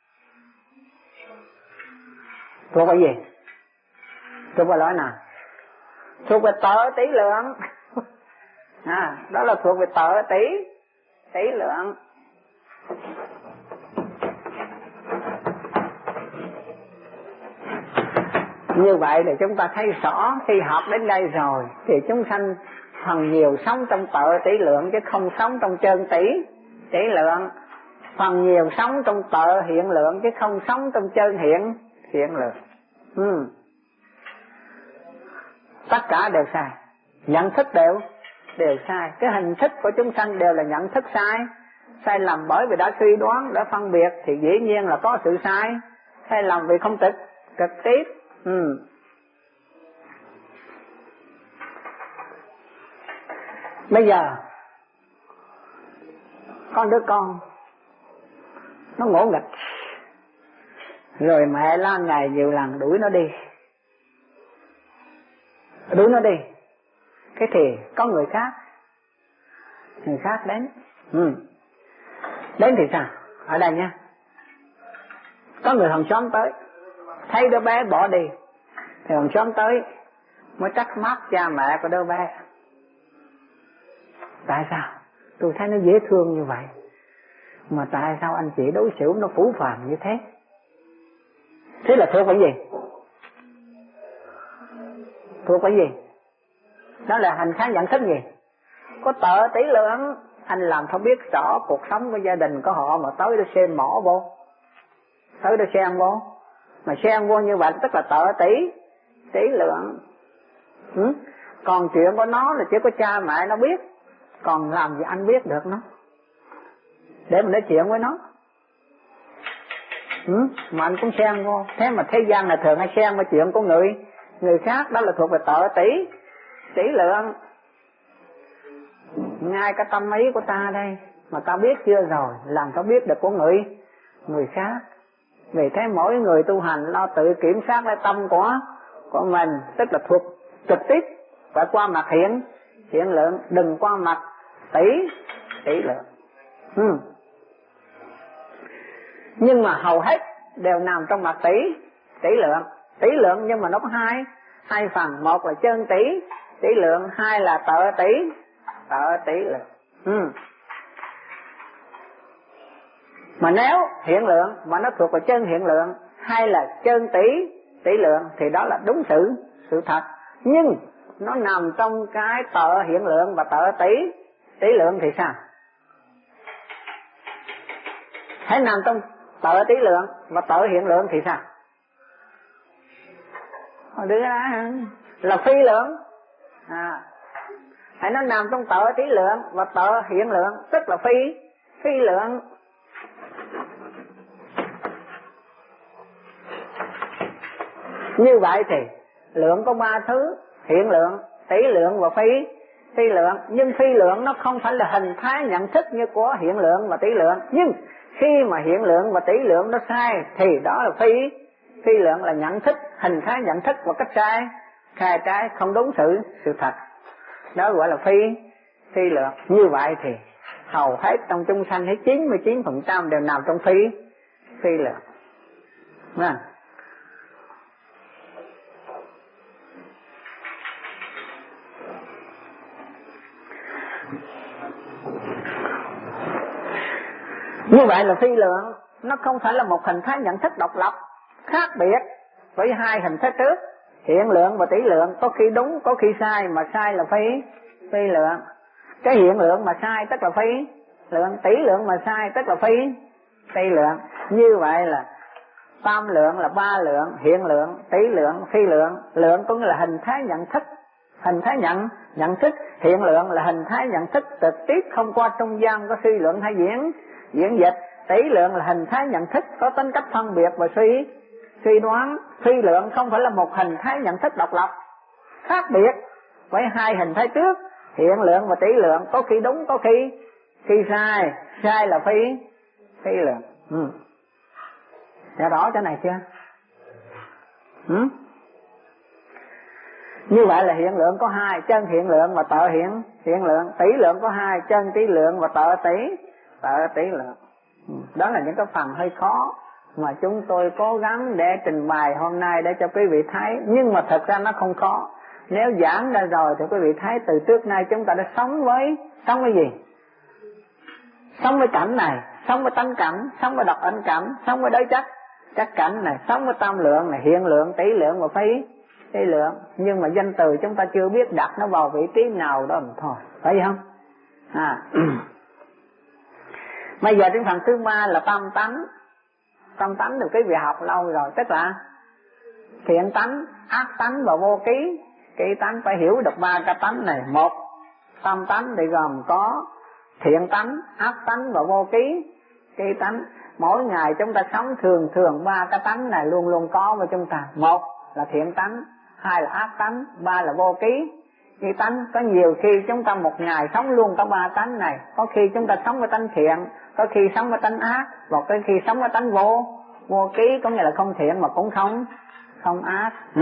S1: Thuộc về gì? Thuộc về loại nào? Thuộc về tợ tỷ lượng. À, đó là thuộc về tợ tỷ, tỷ lượng. Như vậy để chúng ta thấy rõ, khi học đến đây rồi thì chúng sanh phần nhiều sống trong tợ tỷ lượng chứ không sống trong chân tỷ, tỷ lượng. Phần nhiều sống trong tợ hiện lượng chứ không sống trong chân hiện, hiện lượng. Ừ. Tất cả đều sai, nhận thức đều đều sai. Cái hình thức của chúng sanh đều là nhận thức sai, sai lầm bởi vì đã suy đoán, đã phân biệt thì dĩ nhiên là có sự sai. Sai lầm vì không trực trực tiếp. Ừ. Bây giờ con đứa con nó ngỗ nghịch, rồi mẹ la ngày nhiều lần đuổi nó đi, đuổi nó đi. Cái thì có người khác, người khác đến. Ừ. Đến thì sao? Ở đây nha, có người hàng xóm tới, thấy đứa bé bỏ đi, thì hàng xóm tới mới trách móc cha mẹ của đứa bé. Tại sao? Tôi thấy nó dễ thương như vậy, mà tại sao anh chị đối xử nó phũ phàng như thế? Thế là thuộc cái gì? Thuộc cái gì? Đó là hành kháng nhận thức gì? Có tợ tỷ lượng. Anh làm không biết rõ cuộc sống của gia đình của họ mà tới đó xem mỏ vô, tới đó xem vô, mà xem vô như vậy tức là tợ tỷ, tỷ lượng. Ừ? Còn chuyện của nó là chỉ có cha mẹ nó biết, còn làm gì anh biết được nó để mình nói chuyện với nó. Ừ? Mà anh cũng xen vô. Thế mà thế gian là thường hay xen vào chuyện của người người khác, đó là thuộc về tợ tỷ, tỷ lượng. Ngay cái tâm ý của ta đây mà ta biết chưa rồi, làm ta biết được của người người khác. Vì thế mỗi người tu hành lo tự kiểm soát lại tâm của của mình, tức là thuộc trực tiếp, phải qua mặt hiện hiện lượng, đừng qua mặt tỷ tỷ lượng. Ừ. Nhưng mà hầu hết đều nằm trong mặt tỷ tỷ lượng, tỷ lượng nhưng mà nó có hai hai phần, một là chân tỷ tỷ lượng, hai là tợ tỷ tợ tỷ lượng. Ừ. Mà nếu hiện lượng mà nó thuộc vào chân hiện lượng hay là chân tỷ tỷ lượng thì đó là đúng sự sự thật. Nhưng nó nằm trong cái tợ hiện lượng và tợ tỷ tỷ lượng thì sao? Hãy nằm trong tợ tỷ lượng và tợ hiện lượng thì sao? Đứa đó là phi lượng. À, hãy nó nằm trong tợ tỷ lượng và tợ hiện lượng tức là phi phi lượng. Như vậy thì lượng có ba thứ: hiện lượng, tỷ lượng và phi phi lượng. Nhưng phi lượng nó không phải là hình thái nhận thức như của hiện lượng và tỷ lượng. Nhưng khi mà hiện lượng và tỷ lượng nó sai thì đó là phi phi lượng, là nhận thức, hình thái nhận thức và cách sai khai trái, không đúng sự sự thật. Đó gọi là phi phi lượng. Như vậy thì hầu hết trong chúng sanh hết chín mươi chín phần trăm đều nằm trong phi phi lượng. Nha. Như vậy là phi lượng nó không phải là một hình thái nhận thức độc lập, khác biệt với hai hình thức trước, hiện lượng và tỷ lượng. Có khi đúng, có khi sai, mà sai là phi phi lượng. Cái hiện lượng mà sai tức là phi lượng, tỷ lượng mà sai tức là phi phi lượng. Như vậy là tam lượng là ba lượng, hiện lượng, tỷ lượng, phi lượng. Lượng cũng là hình thái nhận thức, hình thái nhận nhận thức. Hiện lượng là hình thái nhận thức trực tiếp, không qua trung gian có suy luận hay diễn diễn dịch. Tỷ lượng là hình thái nhận thức có tính cách phân biệt và suy suy đoán. Phi lượng không phải là một hình thái nhận thức độc lập, khác biệt với hai hình thái trước, hiện lượng và tỷ lượng. Có khi đúng, có khi khi sai, sai là phi phi lượng. Ừ. Đã rõ chỗ này chưa? Ừ? Như vậy là hiện lượng có hai, chân hiện lượng và tợ hiện hiện lượng. Tỷ lượng có hai, chân tỷ lượng và tợ tỷ tợ tỷ lượng. Đó là những cái phần hơi khó mà chúng tôi cố gắng để trình bày hôm nay để cho quý vị thấy. Nhưng mà thật ra nó không khó, Nếu giảng ra rồi thì quý vị thấy từ trước nay chúng ta đã sống với sống với gì? Sống với cảnh này, sống với tánh cảnh, sống với độc ân cảnh, sống với đối chất chất cảnh này, sống với tam lượng này, hiện lượng, tỷ lượng và phi tỷ lượng. Nhưng mà danh từ chúng ta chưa biết đặt nó vào vị trí nào đó mà thôi, phải không? À. Bây giờ đến phần thứ ba là tam tánh. Tam tánh được cái việc học lâu rồi, tức là thiện tánh, ác tánh và vô ký. Ký tánh phải hiểu được ba cái tánh này. Một, tam tánh thì gồm có thiện tánh, ác tánh và vô ký. Ký tánh, mỗi ngày chúng ta sống thường thường ba cái tánh này luôn luôn có với chúng ta. Một là thiện tánh, hai là ác tánh, ba là vô ký. Ký tánh có nhiều khi chúng ta một ngày sống luôn có ba tánh này. Có khi chúng ta sống với tánh thiện, có khi sống với tánh ác, và có khi sống với tánh vô vô ký, có nghĩa là không thiện mà cũng không không ác. Ừ.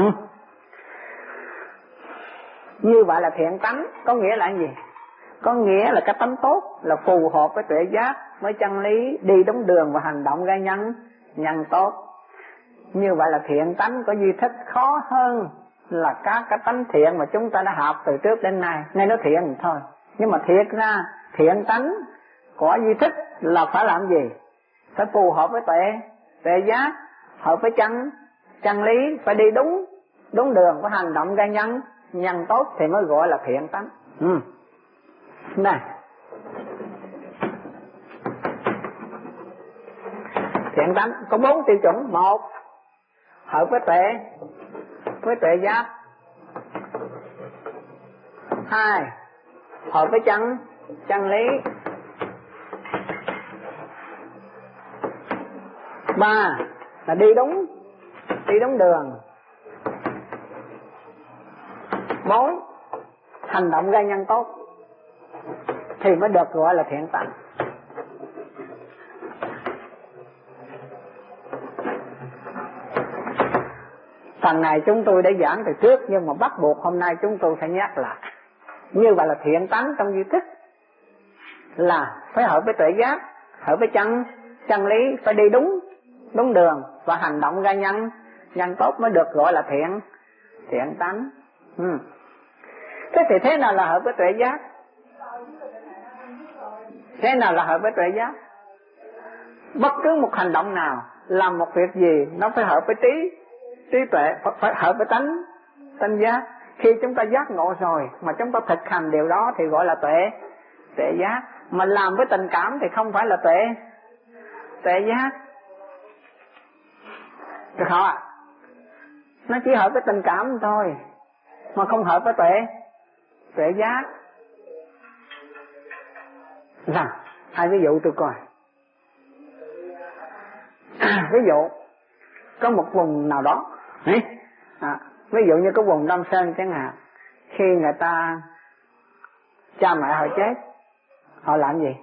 S1: Như vậy là thiện tánh có nghĩa là gì? Có nghĩa là cái tánh tốt, là phù hợp với tuệ giác, với chân lý, đi đúng đường và hành động ra nhân nhân tốt. Như vậy là thiện tánh có duy thích khó hơn là các cái tánh thiện mà chúng ta đã học từ trước đến nay. Nên nó thiện thôi, nhưng mà thiệt ra thiện tánh có duy thích là phải làm gì? Phải phù hợp với tuệ tuệ giác, hợp với chân chân lý, phải đi đúng đúng đường, phải hành động ra nhân nhân tốt thì mới gọi là thiện tánh. Ừ. Này, thiện tánh có bốn tiêu chuẩn. Một, hợp với tuệ với tuệ giác. Hai, hợp với chân chân lý. Ba là đi đúng đi đúng đường. Bốn, hành động ra nhân tốt thì mới được gọi là thiện tánh. Phần này chúng tôi đã giảng từ trước, nhưng mà bắt buộc hôm nay chúng tôi phải nhắc lại. Như vậy là thiện tánh trong duy thức là phải hợp với tuệ giác, hợp với chân chân lý, phải đi đúng đúng đường và hành động ra nhân nhân tốt mới được gọi là thiện thiện tánh. Ừ. Thế thì thế nào là hợp với tuệ giác? Thế nào là hợp với tuệ giác? Bất cứ một hành động nào, làm một việc gì, nó phải hợp với trí trí tuệ, phải hợp với tánh tánh giác. Khi chúng ta giác ngộ rồi mà chúng ta thực hành điều đó thì gọi là tuệ tuệ giác. Mà làm với tình cảm thì không phải là tuệ tuệ giác, được không ạ? Nó chỉ hợp với tình cảm thôi, mà không hợp với tuệ tuệ giác. Rằng hai ví dụ tôi coi. À, ví dụ có một vùng nào đó, à, ví dụ như cái vùng Đông Sơn chẳng hạn, khi người ta cha mẹ họ chết, họ làm gì?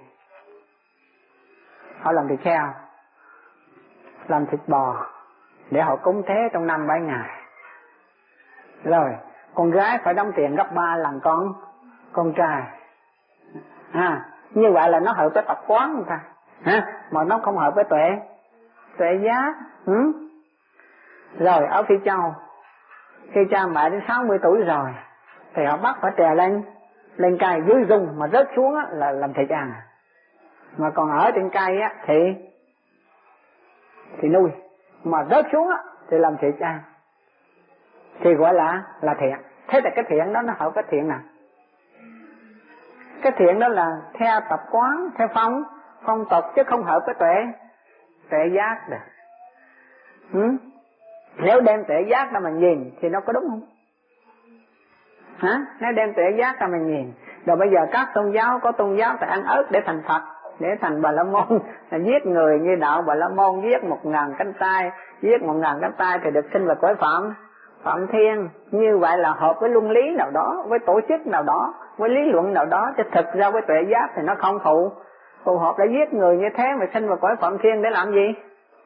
S1: Họ làm thịt heo, làm thịt bò để họ cúng thế trong năm bảy ngày. Rồi con gái phải đóng tiền gấp ba lần con con trai. À, như vậy là nó hợp với tập quán người ta, à, mà nó không hợp với tuệ tuệ giác. Ừ? Rồi ở Phi Châu, khi cha mẹ đến sáu mươi tuổi rồi thì họ bắt phải trèo lên lên cây dưới rung, mà rớt xuống á, là làm thịt ăn. Mà còn ở trên cây á, thì thì nuôi, mà rớt xuống á, thì làm thịt ăn, thì gọi là là thiện. Thế là cái thiện đó nó hợp với thiện nào? Cái thiện đó là theo tập quán, theo phong phong tục, chứ không hợp với tuệ tuệ giác được. Ừ? Nếu đem tuệ giác ra mà nhìn thì nó có đúng không? Hả? Nếu đem tuệ giác ra mà nhìn, rồi bây giờ các tôn giáo có tôn giáo phải ăn ớt để thành Phật, để thành Bà La Môn, là giết người như đạo Bà La Môn, giết một ngàn cánh tay, giết một ngàn cánh tay thì được sinh vào cõi phạm phạm thiên. Như vậy là hợp với luân lý nào đó, với tổ chức nào đó, với lý luận nào đó, chứ thực ra với tuệ giác thì nó không phù phù hợp. Để giết người như thế mà sinh vào cõi phạm thiên để làm gì?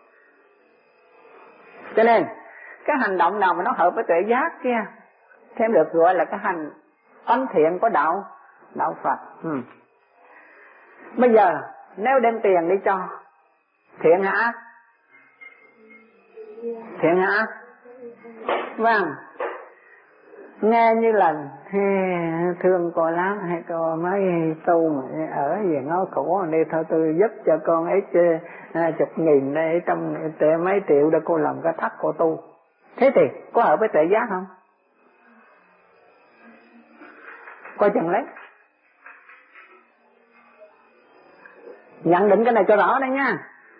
S1: Cho nên cái hành động nào mà nó hợp với tuệ giác kia thêm được gọi là cái hành tánh thiện của đạo đạo Phật. Ừ. Bây giờ nếu đem tiền đi cho, thiện hay ác? Thiện hay ác? Vâng. nghe như là thương cô lắm, hay cô mới tu mà ở về ngó khổ đi thôi tôi giúp cho con ấy à, chục nghìn đây trong tệ mấy triệu để cô làm cái thắt cô tu. Thế thì có hợp với tuệ giác không? Coi chừng lấy. Nhận định cái này cho rõ đây nha.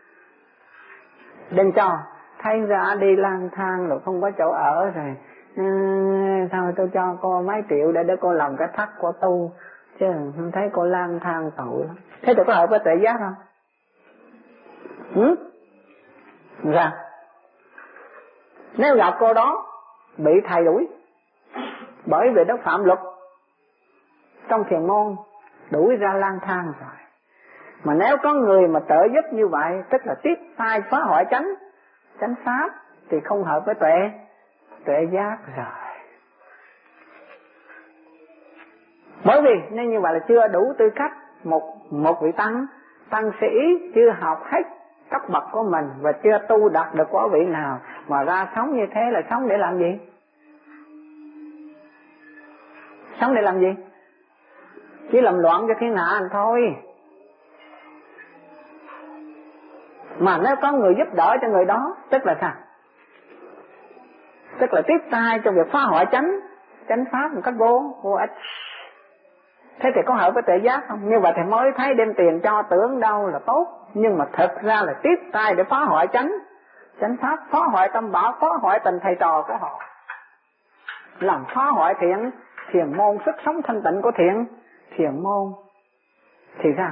S1: Đừng cho thay ra đi lang thang rồi không có chỗ ở rồi à, thôi tôi cho cô mấy triệu để để cô làm cái thắt của tu, chứ không thấy cô lang thang tội lắm. Thế thì có hợp với tuệ giác không? Ừ? Ra nếu gặp cô đó bị thầy đuổi bởi vì nó phạm luật trong thiền môn, đuổi ra lang thang rồi. Mà nếu có người mà trợ giúp như vậy, tức là tiếp tay phá hoại chánh chánh pháp, thì không hợp với tuệ tuệ giác rồi. Bởi vì nên như vậy là chưa đủ tư cách. Một một vị tăng tăng sĩ chưa học hết cấp bậc của mình và chưa tu đạt được quả vị nào mà ra sống như thế là sống để làm gì? Sống để làm gì? Chỉ làm loạn cho thiên hạ thôi. Mà nếu có người giúp đỡ cho người đó, tức là sao? Tức là tiếp tay cho việc phá hoại chánh chánh pháp một cách vô vô ích. Thế thì có hợp với tuệ giác không? Như vậy thì mới thấy đem tiền cho tưởng đâu là tốt, nhưng mà thật ra là tiếp tay để phá hoại chánh chánh pháp, phá hoại tâm bảo, phá hoại tình thầy trò của họ, làm phá hoại thiện thiền môn, sức sống thanh tịnh của thiện thiền môn. Thì sao?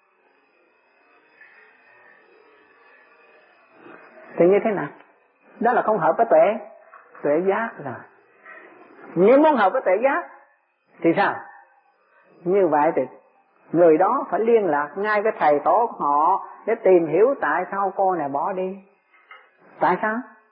S1: Thì như thế nào? Đó là không hợp với tuệ tuệ giác rồi. Nếu muốn hợp với tuệ giác thì sao? Như vậy thì người đó phải liên lạc ngay với thầy tổ của họ để tìm hiểu tại sao cô này bỏ đi. Tại sao?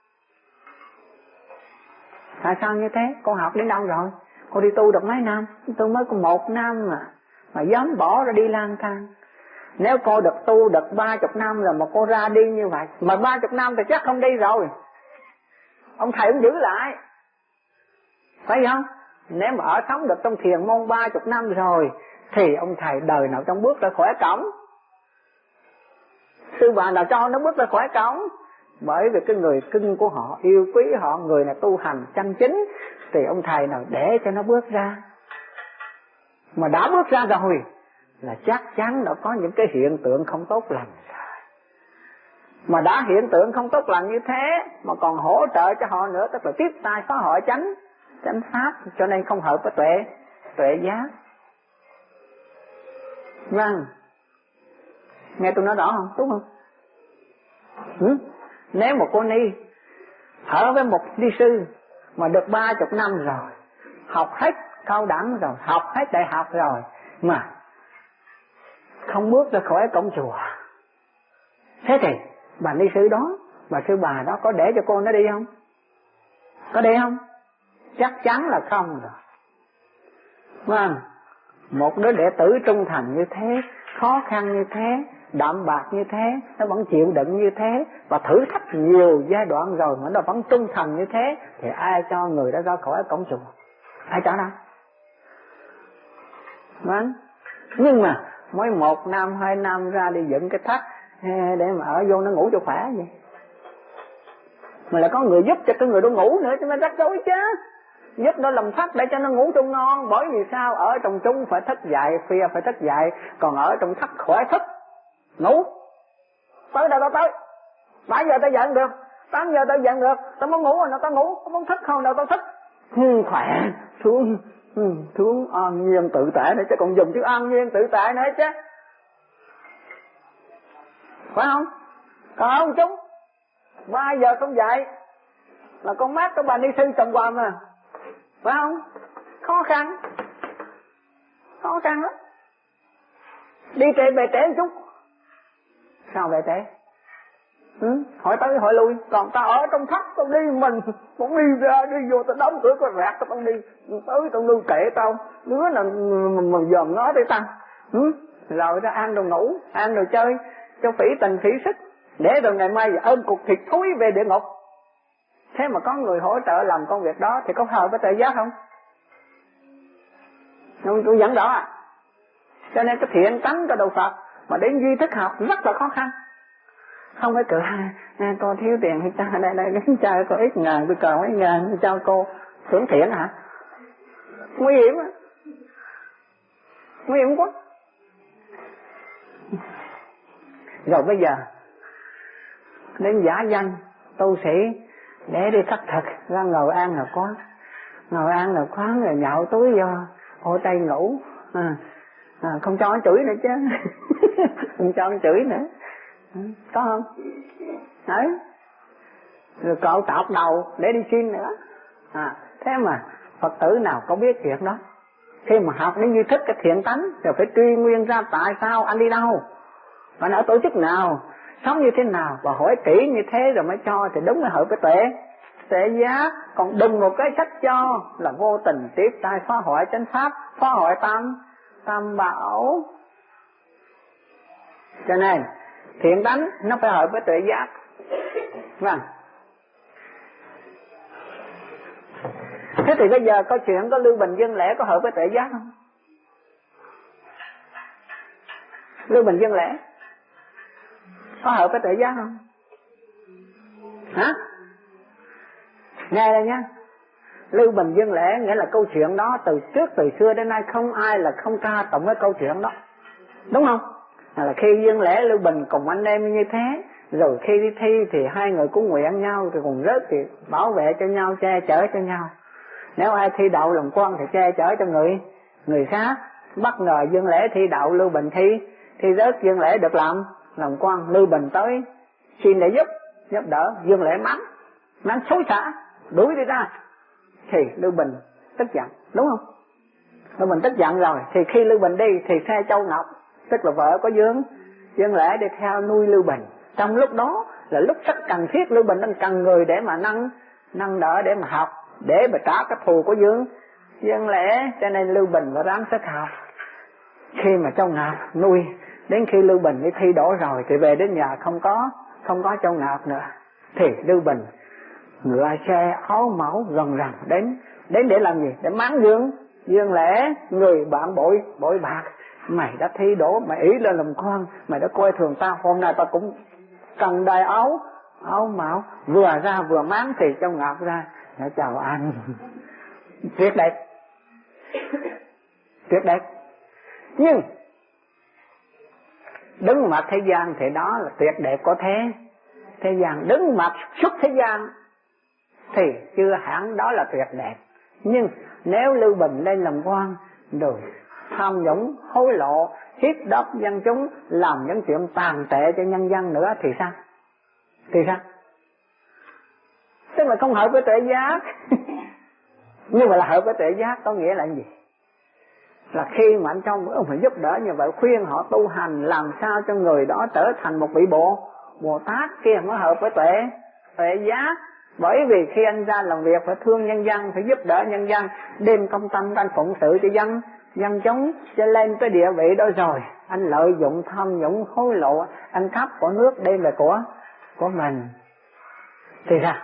S1: Tại sao như thế? Cô học đến đâu rồi? Cô đi tu được mấy năm? Tôi mới có một năm mà mà dám bỏ ra đi lang thang. Nếu cô được tu được ba chục năm rồi mà cô ra đi như vậy, mà ba chục năm thì chắc không đi rồi. Ông thầy cũng giữ lại, phải không? Nếu mà ở sống được trong thiền môn ba chục năm rồi thì ông thầy đời nào trong bước ra khỏi cổng, sư bà nào cho nó bước ra khỏi cổng. Bởi vì cái người cưng của họ, yêu quý họ, người này tu hành chân chính, thì ông thầy nào để cho nó bước ra. Mà đã bước ra rồi là chắc chắn đã có những cái hiện tượng không tốt lành. Mà đã hiện tượng không tốt lành như thế mà còn hỗ trợ cho họ nữa, tức là tiếp tay phá hoại chánh chánh pháp, cho nên không hợp với tuệ tuệ giác. Vâng, nghe tôi nói rõ không? Đúng không? Ừ? Nếu một cô ni ở với một ni sư mà được ba chục năm rồi, học hết cao đẳng rồi, học hết đại học rồi, mà không bước ra khỏi cổng chùa, thế thì bà ni sư đó, bà sư bà đó có để cho cô nó đi không? Có đi không? Chắc chắn là không rồi. Vâng, một đứa đệ tử trung thành như thế, khó khăn như thế, đạm bạc như thế, nó vẫn chịu đựng như thế, và thử thách nhiều giai đoạn rồi mà nó vẫn trung thành như thế, thì ai cho người đó ra khỏi cổng chùa? Ai cho đâu? Vâng, nhưng mà mới một năm, hai năm ra đi dựng cái thắt để mà ở vô nó ngủ cho khỏe vậy. Mà lại có người giúp cho cái người đó ngủ nữa chứ, mới rắc rối chứ. Giúp nó làm thắt để cho nó ngủ trong ngon. Bởi vì sao? Ở trong chúng phải thức dậy, khuya phải thức dậy, còn ở trong thắt khỏi thức ngủ. Tới đâu tao tới, bảy giờ tao dậy được, tám giờ tao dậy được, tao muốn ngủ rồi nào tao ngủ, tao muốn thức không đâu tao thức. Ừ, khỏe, thương, ừ, thương an nhiên tự tại nữa chứ, còn dùng chữ an nhiên tự tại nữa chứ, phải không? Còn không chúng ba giờ không dậy là con mát của bà ni sư trồng quàm mà, phải không? Khó khăn, khó khăn lắm. Đi trễ về trễ một chút, sao về trễ? Ừ? Hỏi tới hỏi lui, còn ta ở trong thắt tao đi mình, tao đi ra đi vô tao đóng cửa có rạc tao đi, tới tao lưu kệ tao, đứa nào mà dòm nó tới tao. Ừ? Rồi ra ăn đồ ngủ, ăn đồ chơi, cho phỉ tình phỉ sức, để rồi ngày mai ôm cục thịt thúi về địa ngục. Thế mà có người hỗ trợ làm công việc đó thì có hợp với tự giác không? tôi, tôi dẫn đó à. Cho nên cái thiện tánh của đạo Phật mà đến duy thức học rất là khó khăn. Không phải cỡ nè con thiếu tiền thì cha đây đây đến cha có ít ngàn tôi cần mấy ngàn cho cô thưởng thiện hả? Nguy hiểm á, nguy hiểm quá. Rồi bây giờ đến giả danh tu sĩ để đi khắc thực ra ngồi ăn là có, ngồi ăn là khoáng rồi nhậu túi vô ô tay ngủ à, à, không cho ăn chửi nữa chứ không cho ăn chửi nữa, có không? Đấy, rồi cạo tạp đầu để đi xin nữa à. Thế mà Phật tử nào có biết chuyện đó. Khi mà học đến như thích cái thiện tánh rồi phải truy nguyên ra tại sao anh đi đâu, bạn ở tổ chức nào, sống như thế nào, và hỏi kỹ như thế rồi mới cho thì đúng là hợp với tuệ tuệ giác. Còn đừng một cái sách cho là vô tình tiếp tay phá hoại chánh pháp, phá hoại tam tam bảo. Cho nên thiện tánh nó phải hợp với tuệ giác. Vâng. Thế thì bây giờ câu chuyện có Lưu Bình Dân Lễ có hợp với tuệ giác không? Lưu Bình Dân Lễ có hợp với tuệ giác không? Hả? Nghe đây nhá. Lưu Bình Dân Lễ nghĩa là câu chuyện đó từ trước từ xưa đến nay không ai là không ca tụng cái câu chuyện đó, đúng không? Là khi Dân Lễ Lưu Bình cùng anh em như thế, rồi khi đi thi thì hai người cũng nguyện nhau, thì cùng rớt thì bảo vệ cho nhau, che chở cho nhau. Nếu ai thi đậu làm quan thì che chở cho người người khác. Bất ngờ Dân Lễ thi đậu, Lưu Bình thi thi rớt, Dân Lễ được làm làm quan, Lưu Bình tới xin để giúp giúp đỡ, Dân Lễ mắng mắng xối xả đuổi đi ra, thì Lưu Bình tức giận, đúng không? Lưu Bình tức giận rồi thì khi Lưu Bình đi thì xe Châu Ngọc, tức là vợ có Dương Dân Lễ, đi theo nuôi Lưu Bình. Trong lúc đó là lúc rất cần thiết, Lưu Bình đang cần người để mà nâng nâng đỡ, để mà học, để mà trả cái thù của Dương Dân Lễ. Cho nên Lưu Bình và ráng sức học. Khi mà Châu Ngọc nuôi, đến khi Lưu Bình đi thi đỗ rồi thì về đến nhà không có không có Châu Ngọc nữa, thì Lưu Bình ngựa xe áo mão gần rằng đến đến để làm gì? Để mắng Dương Dương Lễ, người bạn bội bội bạc. Mày đã thi đỗ, mày ý lên làm con, mày đã coi thường tao, hôm nay tao cũng cần đai áo áo mão. Vừa ra vừa mắng thì Châu Ngọc ra, nó chào anh. Tuyệt đẹp, tuyệt đẹp. Nhưng đứng mặt thế gian thì đó là tuyệt đẹp có thế thế gian. Đứng mặt xuất thế gian thì chưa hẳn đó là tuyệt đẹp. Nhưng nếu Lưu Bình lên làm quan rồi tham nhũng hối lộ, hiếp đáp dân chúng, làm những chuyện tàn tệ cho nhân dân nữa thì sao? Thì sao? Tức là không hợp với tuệ giác. Nhưng mà là hợp với tuệ giác có nghĩa là gì? Là khi mà anh trong ông phải giúp đỡ như vậy, khuyên họ tu hành làm sao cho người đó trở thành một vị bộ Bồ Tát, kia mới hợp với tuệ tuệ giác. Bởi vì khi anh ra làm việc phải thương nhân dân, phải giúp đỡ nhân dân, đem công tâm anh phụng sự cho dân dân chúng, cho lên cái địa vị đó rồi anh lợi dụng tham nhũng hối lộ, anh cắp của nước đem về của của mình thì ra.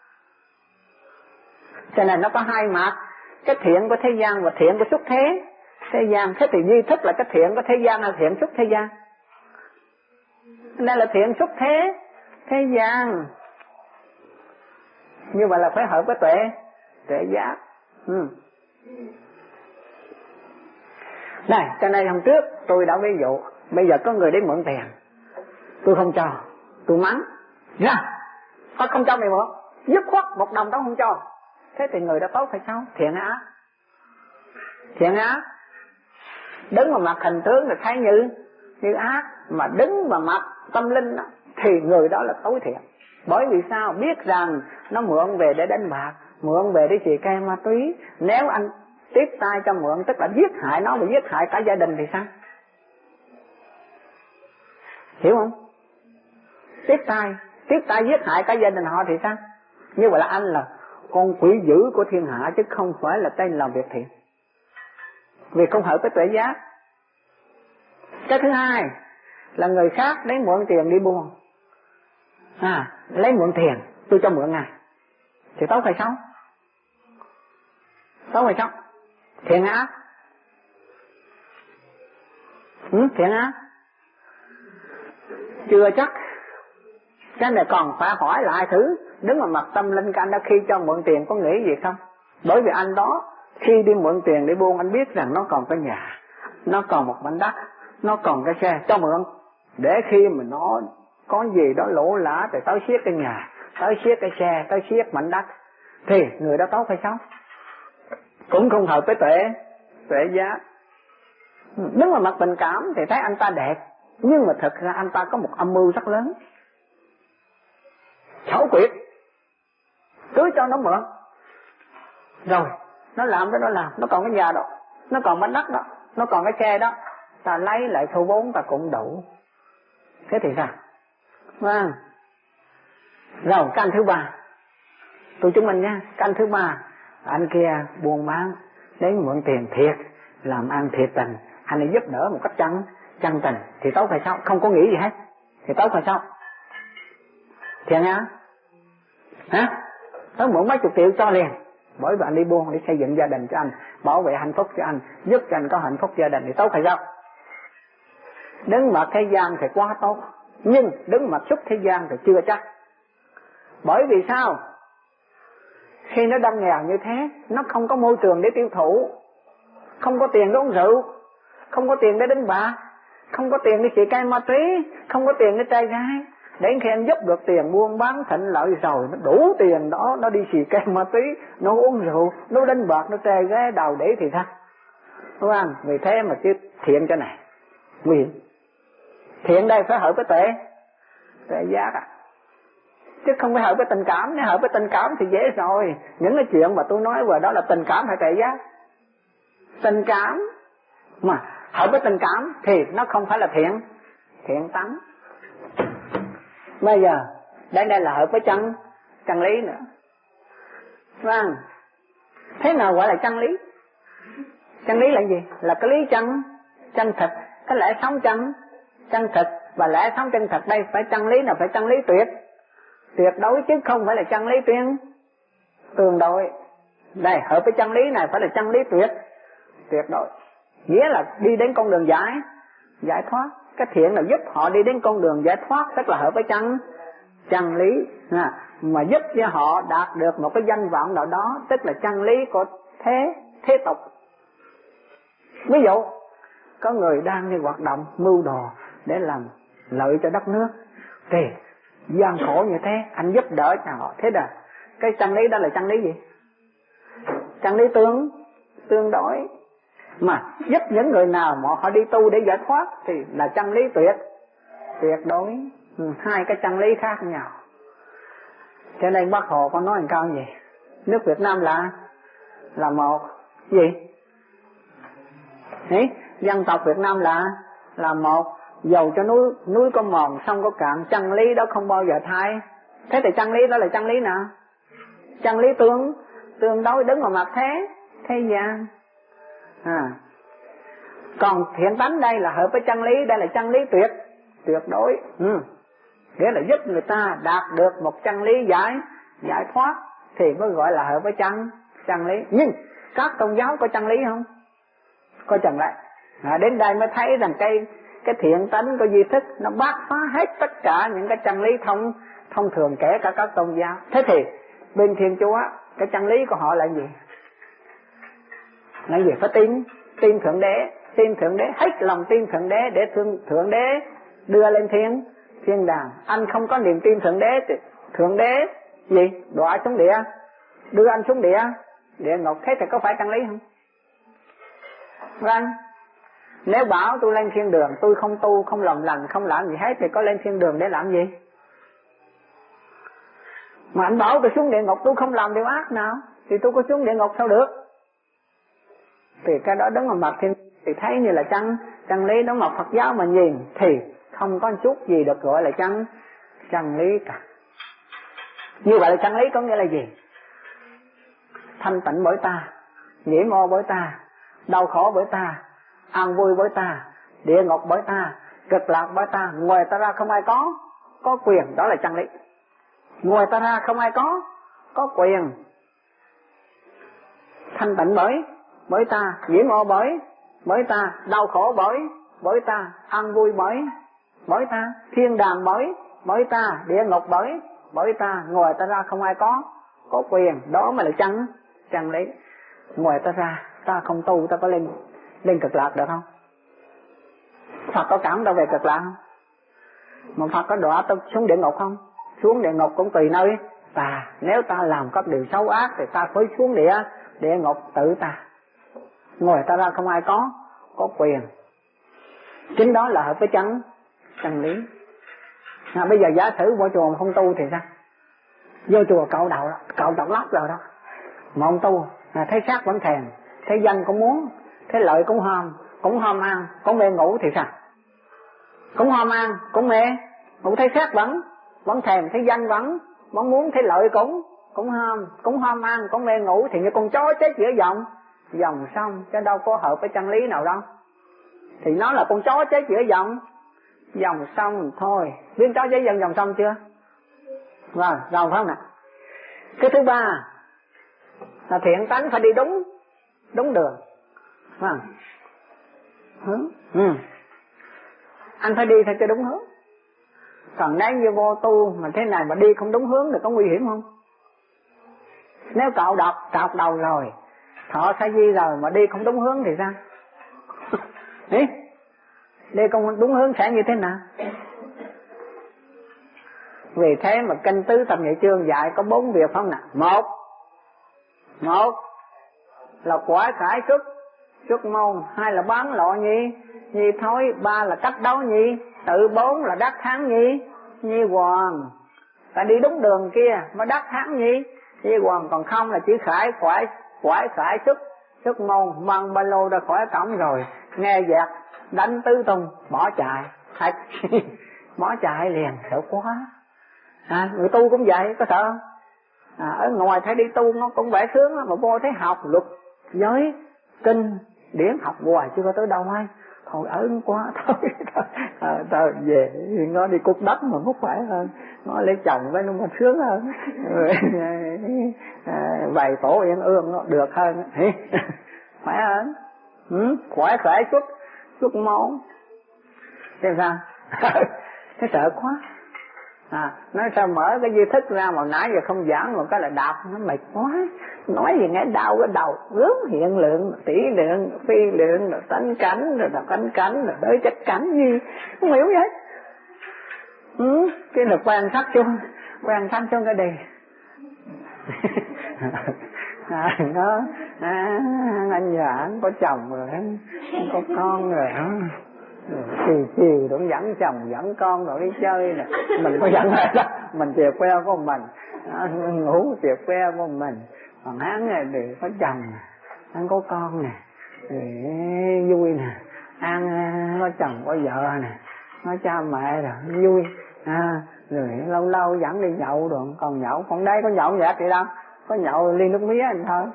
S1: Cho nên nó có hai mặt, cái thiện của thế gian và thiện của xuất thế thế gian. Thế thì duy thức là cái thiện của thế gian là thiện xuất thế gian, nên là thiện xuất thế thế gian. Như vậy là phải hợp với tuệ tuệ giác. ừ. Này, cho nên hôm trước tôi đã ví dụ, bây giờ có người đến mượn tiền, tôi không cho, tôi mắng ra, tao không cho mày mượn, dứt khoát một đồng tao không cho. Thế thì người đó tốt hay xấu? Thiện ác, thiện ác. Đứng vào mặt hình tướng thì thấy như như ác, mà đứng vào mặt tâm linh đó, thì người đó là tối thiện. Bởi vì sao? Biết rằng nó mượn về để đánh bạc, mượn về để xì ke ma túy. Nếu anh tiếp tay cho mượn tức là giết hại nó và giết hại cả gia đình thì sao? Hiểu không? Tiếp tay tiếp tay giết hại cả gia đình họ thì sao? Như vậy là anh là con quỷ dữ của thiên hạ, chứ không phải là tên làm việc thiện, vì không hợp với tuệ giác. Cái thứ hai là người khác lấy mượn tiền đi buôn, à, lấy mượn tiền tôi cho mượn ngài thì tốt hay xấu? Tốt hay xấu? Thiện ác. Ừ, thiện ác chưa chắc. Cái này còn phải hỏi lại thử, đứng vào mặt tâm linh của anh đó, khi cho mượn tiền có nghĩ gì không? Bởi vì anh đó khi đi mượn tiền để buôn, anh biết rằng nó còn cái nhà, nó còn một mảnh đất, nó còn cái xe cho mượn, để khi mà nó có gì đó lỗ lã thì tới siết cái nhà, tới siết cái xe, tới siết mảnh đất, thì người đó tốt hay xấu? Cũng không hợp với tuệ tuệ giác. Đứng vào mặt tình cảm thì thấy anh ta đẹp, nhưng mà thật ra anh ta có một âm mưu rất lớn, xảo quyệt, cứ cho nó mượn, rồi nó làm cái nó làm, nó còn cái nhà đó, nó còn mảnh đất đó, nó còn cái xe đó, ta lấy lại số vốn ta cũng đủ. Thế thì sao? Vâng. Rồi canh thứ ba, tụi chúng mình nha, canh thứ ba, anh kia buôn bán đến mượn tiền thiệt, làm ăn thiệt tình, anh ấy giúp đỡ một cách chân chân tình thì tốt hay sao? Không có nghĩ gì hết thì tốt hay sao? Thiện á? Hả? Tới mượn mấy chục triệu cho liền, bởi vì anh đi buôn để xây dựng gia đình cho anh, bảo vệ hạnh phúc cho anh, giúp cho anh có hạnh phúc gia đình thì tốt hay sao? Đứng mặt thế gian thì quá tốt, nhưng đứng mặt xuất thế gian thì chưa chắc. Bởi vì sao? Khi nó đang nghèo như thế, nó không có môi trường để tiêu thụ, không có tiền để uống rượu, không có tiền để đánh bạc, không có tiền để xì cây ma túy, không có tiền để trai gái. Đến khi anh giúp được tiền buôn bán thịnh lợi rồi, nó đủ tiền đó, nó đi xì cây ma túy, nó uống rượu, nó đánh bạc, nó trai gái, đào đẩy thì sao? Đúng không? Vì thế mà chứ thiện cái này nguy hiểm. Thiện đây phải hợp với tuệ tuệ giác à, chứ không phải hợp với tình cảm. Nếu hợp với tình cảm thì dễ rồi. Những cái chuyện mà tôi nói vừa đó là tình cảm hay tuệ giác? Tình cảm. Mà hợp với tình cảm thì nó không phải là thiện thiện tánh. Bây giờ đây đây là hợp với chân chân lý nữa. Vâng. Thế nào gọi là chân lý? Chân lý là gì? Là cái lý chân chân thực, cái lẽ sống chân chân thực. Và lẽ sống chân thực đây phải chân lý nào phải chân lý tuyệt tuyệt đối, chứ không phải là chân lý tuyên tương đối. Đây hợp với chân lý này phải là chân lý tuyệt tuyệt đối, nghĩa là đi đến con đường giải giải thoát. Cái thiện là giúp họ đi đến con đường giải thoát, tức là hợp với chân chân lý à, mà giúp cho họ đạt được một cái danh vọng nào đó, tức là chân lý của thế thế tục. Ví dụ có người đang đi hoạt động mưu đồ để làm lợi cho đất nước, thì gian khổ như thế anh giúp đỡ cho họ, thế là cái chân lý đó là chân lý gì? Chân lý tương tương đối. Mà giúp những người nào mà họ đi tu để giải thoát thì là chân lý tuyệt tuyệt đối. Ừ, hai cái chân lý khác nhau. Cho nên Bác Hồ có nói một câu gì? Nước Việt Nam là là một gì? Đấy, dân tộc Việt Nam là là một, dầu cho núi núi có mòn sông có cạn, chân lý đó không bao giờ thay. Thế thì chân lý đó là chân lý nào? Chân lý tương tương đối, đứng vào mặt thế thế gian à. Còn thiện tánh đây là hợp với chân lý, đây là chân lý tuyệt tuyệt đối. Ừ. Nghĩa là giúp người ta đạt được một chân lý giải giải thoát thì mới gọi là hợp với chân chân lý. Nhưng các tôn giáo có chân lý không? Có chân đấy. À, đến đây mới thấy rằng cái cái thiện tánh của duy thức nó bác phá hết tất cả những cái chân lý thông thông thường, kể cả các tôn giáo. Thế thì bên Thiên Chúa cái chân lý của họ là gì? Là gì? Phải tin tin thượng đế, tin thượng đế, hết lòng tin thượng đế để thương thượng đế đưa lên thiên thiên đàng. Anh không có niềm tin thượng đế thì thượng đế gì? Đọa xuống địa, đưa anh xuống địa địa ngục. Thế thì có phải chân lý không? Vâng. Nếu bảo tôi lên thiên đường, tôi không tu, không làm lành, không làm gì hết thì có lên thiên đường để làm gì? Mà anh bảo tôi xuống địa ngục, tôi không làm điều ác nào thì tôi có xuống địa ngục sao được? Thì cái đó đứng vào mặt thiên thì thấy như là chân chân lý. Đó mà Phật giáo mà nhìn thì không có chút gì được gọi là chân chân lý cả. Như vậy là chân lý có nghĩa là gì? Thanh tịnh bởi ta, nhiễm ô bởi ta, đau khổ bởi ta, an vui bởi ta, địa ngục bởi ta, cực lạc bởi ta. Ngoài ta ra không ai có có quyền, đó là chân lý. Ngoài ta ra không ai có có quyền. Thanh tịnh bởi bởi ta, nhiễm ô bởi bởi ta, đau khổ bởi bởi ta, an vui bởi bởi ta, thiên đàng bởi bởi ta, địa ngục bởi bởi ta, ngoài ta ra không ai có có quyền. Đó mà là chân chân lý. Ngoài ta ra ta không tu, ta có lên lên cực lạc được không? Phật có cảm đâu về cực lạc không? Mà Phật có đọa ta xuống địa ngục không? Xuống địa ngục cũng tùy nơi ta. Nếu ta làm các điều xấu ác thì ta phải xuống địa địa ngục tự ta. Ngoài ta ra không ai có có quyền. Chính đó là hợp với chân chân lý. À, bây giờ giả sử vô chùa mà không tu thì sao? Vô chùa cạo đầu cạo đầu lóc rồi đó, mà không tu, à, thấy xác vẫn thèm, thấy danh cũng muốn, thấy lợi cũng ham, cũng ham ăn, cũng mê ngủ thì sao? Cũng ham ăn, cũng mê, cũng thấy xác vẫn vẫn thèm, thấy danh vẫn vẫn muốn, thấy lợi cũng cũng ham, cũng ham ăn, cũng mê ngủ, thì như con chó chết giữa dòng dòng sông, chứ đâu có hợp với chân lý nào đâu. Thì nó là con chó chết giữa dòng dòng sông thôi. Biết chó chết dòng dòng sông chưa? Rồi, rồi phải không nè? Cái thứ ba là thiện tánh phải đi đúng đúng đường. Phải không? Hướng. Ừ. Anh phải đi theo cho đúng hướng. Còn nếu như vô tu mà thế này mà đi không đúng hướng thì có nguy hiểm không? Nếu cạo đọc cạo đầu rồi, thọ sa di rồi mà đi không đúng hướng thì sao? Đi đi không đúng hướng sẽ như thế nào? Vì thế mà kinh tứ thập nhị chương dạy có bốn việc không nè. Một Một là quả khải xuất xuất môn. Hai là bán lộ nhi nhi thối. Ba là cách đấu nhi tự. Bốn là đắc thắng nhi nhi hoàng. Ta đi đúng đường kia mới đắc thắng nhi nhi hoàng. Còn không là chỉ khải quả quả khải xuất xuất môn, mang ba lô ra khỏi cổng rồi nghe nhạc đánh tứ tung bỏ chạy. Thật bỏ chạy liền, sợ quá. À, người tu cũng vậy, có sợ không? À, ở ngoài thấy đi tu nó cũng vẻ sướng lắm, mà vô thấy học luật giới kinh điển học hoài chưa có tới đâu ai. Thôi ớn quá thôi, thôi, à, thôi về nó đi cục đất mà không phải hơn, nó lấy chồng với nó còn sướng hơn. À, vài tổ yên ương nó được hơn. Phải hơn. Ừ, khỏe khỏe chút chút máu. Thế sao? Thế sợ quá. À, nói sao mở cái duy thức ra mà nãy giờ không giảng một cái là đạp nó mệt quá. Nói gì nghe đau cái đầu, gớm hiện lượng, tỷ lượng, phi lượng, rồi tánh cảnh, rồi đọc cánh cảnh, rồi đới chất cảnh gì, không hiểu vậy. Ừ, cái là quan sát chung, quan sát chung cái đề. À, nó, à, anh giờ anh có chồng rồi, anh có con rồi đó. Chiều chiều cũng dẫn chồng dẫn con rồi đi chơi nè, mình có dẫn lại đó, mình chìa que của mình, ngủ chìa que của mình. Còn hắn này thì có chồng, hắn có con nè, thì vui nè, ăn có chồng có vợ nè, có cha mẹ rồi vui, à, rồi lâu lâu dẫn đi nhậu rồi, còn nhậu còn đây có nhậu nhẹt gì đâu, có nhậu ly nước mía anh thôi.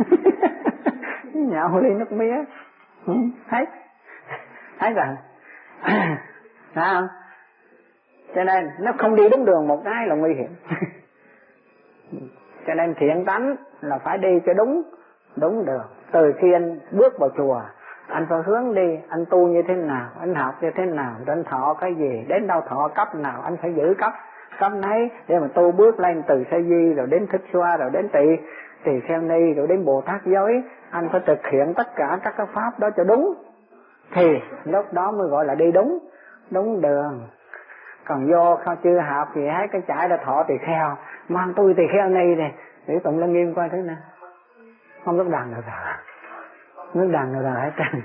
S1: Nhậu ly nước mía, thấy thấy rồi. Phải không? Cho nên nó không đi đúng đường một cái là nguy hiểm. Cho nên thiện tánh là phải đi cho đúng đúng đường. Từ khi anh bước vào chùa, anh phải hướng đi, anh tu như thế nào, anh học như thế nào, anh thọ cái gì, đến đâu thọ cấp nào, anh phải giữ cấp cấp nấy để mà tu bước lên từ sa di rồi đến thích xoa rồi đến tỳ tỳ kheo ni rồi đến Bồ Tát giới. Anh phải thực hiện tất cả các cái pháp đó cho đúng, thì lúc đó mới gọi là đi đúng đúng đường. Còn vô không chưa học thì hết cái chạy ra thọ tỳ kheo, mang tôi tỳ kheo ni này để tụng Lăng Nghiêm coi thế nào, không lúc đàn được rồi, lúc đàn được rồi hết trơn.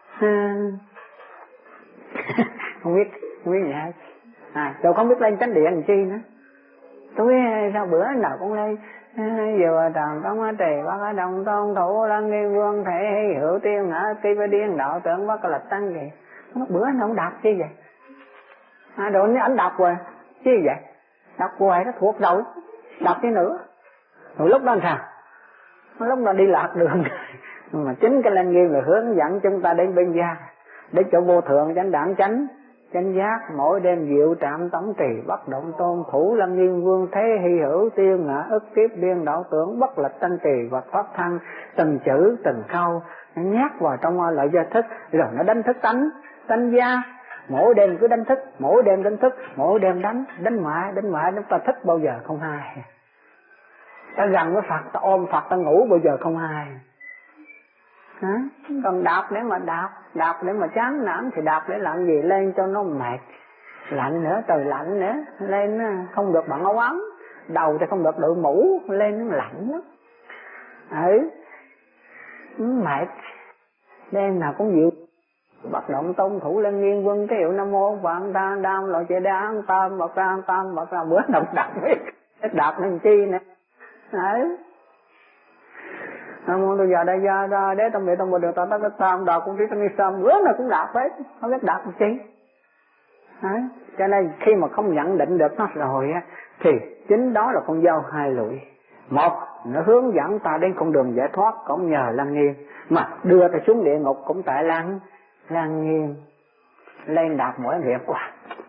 S1: Không biết không biết gì hết. À, rồi không biết lên chánh điện làm chi nữa. Tôi sao bữa nào cũng lên vừa tròn có má trì bác ở đồng tôn thủ Lăng Nghiêm Vương thể hy hữu tiên ngã ti với điên đạo tưởng bác là tăng gì. Nó bữa nào cũng đọc chứ vậy. À, rồi anh đọc rồi chứ vậy, đọc hoài nó thuộc rồi, đọc chứ nữa. Rồi lúc đó làm sao? Lúc đó đi lạc đường. Mà chính cái Lăng Nghiêm là hướng dẫn chúng ta đến bên gia, đến chỗ vô thượng chánh đẳng chánh chánh giác. Mỗi đêm diệu trạm tống trì bất động tôn thủ Lăng Nghiêm Vương thế hy hữu tiên ngã ức kiếp điên đạo tưởng bất lịch tăng trì và thoát thân. Từng chữ từng câu nó nhát vào trong lợi gia thức, rồi nó đánh thức tánh Tánh gia mỗi đêm cứ đánh thức, mỗi đêm đánh thức, mỗi đêm đánh, đánh mãi, đánh mãi, đánh ta thức bao giờ không hay. Ta gần với Phật, ta ôm Phật, ta ngủ bao giờ không hay. Hả? Còn đạp để mà đạp, đạp để mà chán nản thì đạp để làm gì? Lên cho nó mệt, lạnh nữa, trời lạnh nữa, lên không được bận áo ấm, đầu thì không được đội mũ, lên nó lạnh lắm. Ừ, mệt, đêm nào cũng dịu. Bắt động tôn thủ lên nghiên quân cái hiệu Nam Mô Vạn Ta Đam Lộ Chế Đa Tam Bậc Ra Tam Bậc Ra bữa nào đạp biết, đạp nên chi nè. Đấy. Nam Mô Tôi Già Đại Gia Ra Đế Tâm Địa Tâm Bồ Đề Ta Tất Tam Đà Cũng Trí Tâm Ni Sam, bữa nào cũng đạp hết, không biết đạp làm chi. Đấy. Cho nên khi mà không nhận định được nó rồi á, thì chính đó là con dao hai lụi. Một, nó hướng dẫn ta đến con đường giải thoát cũng nhờ Lăng Nghiêm, mà đưa ta xuống địa ngục cũng tại Lăng Lăng Nghiêm. Lên đạp mỗi việc quá.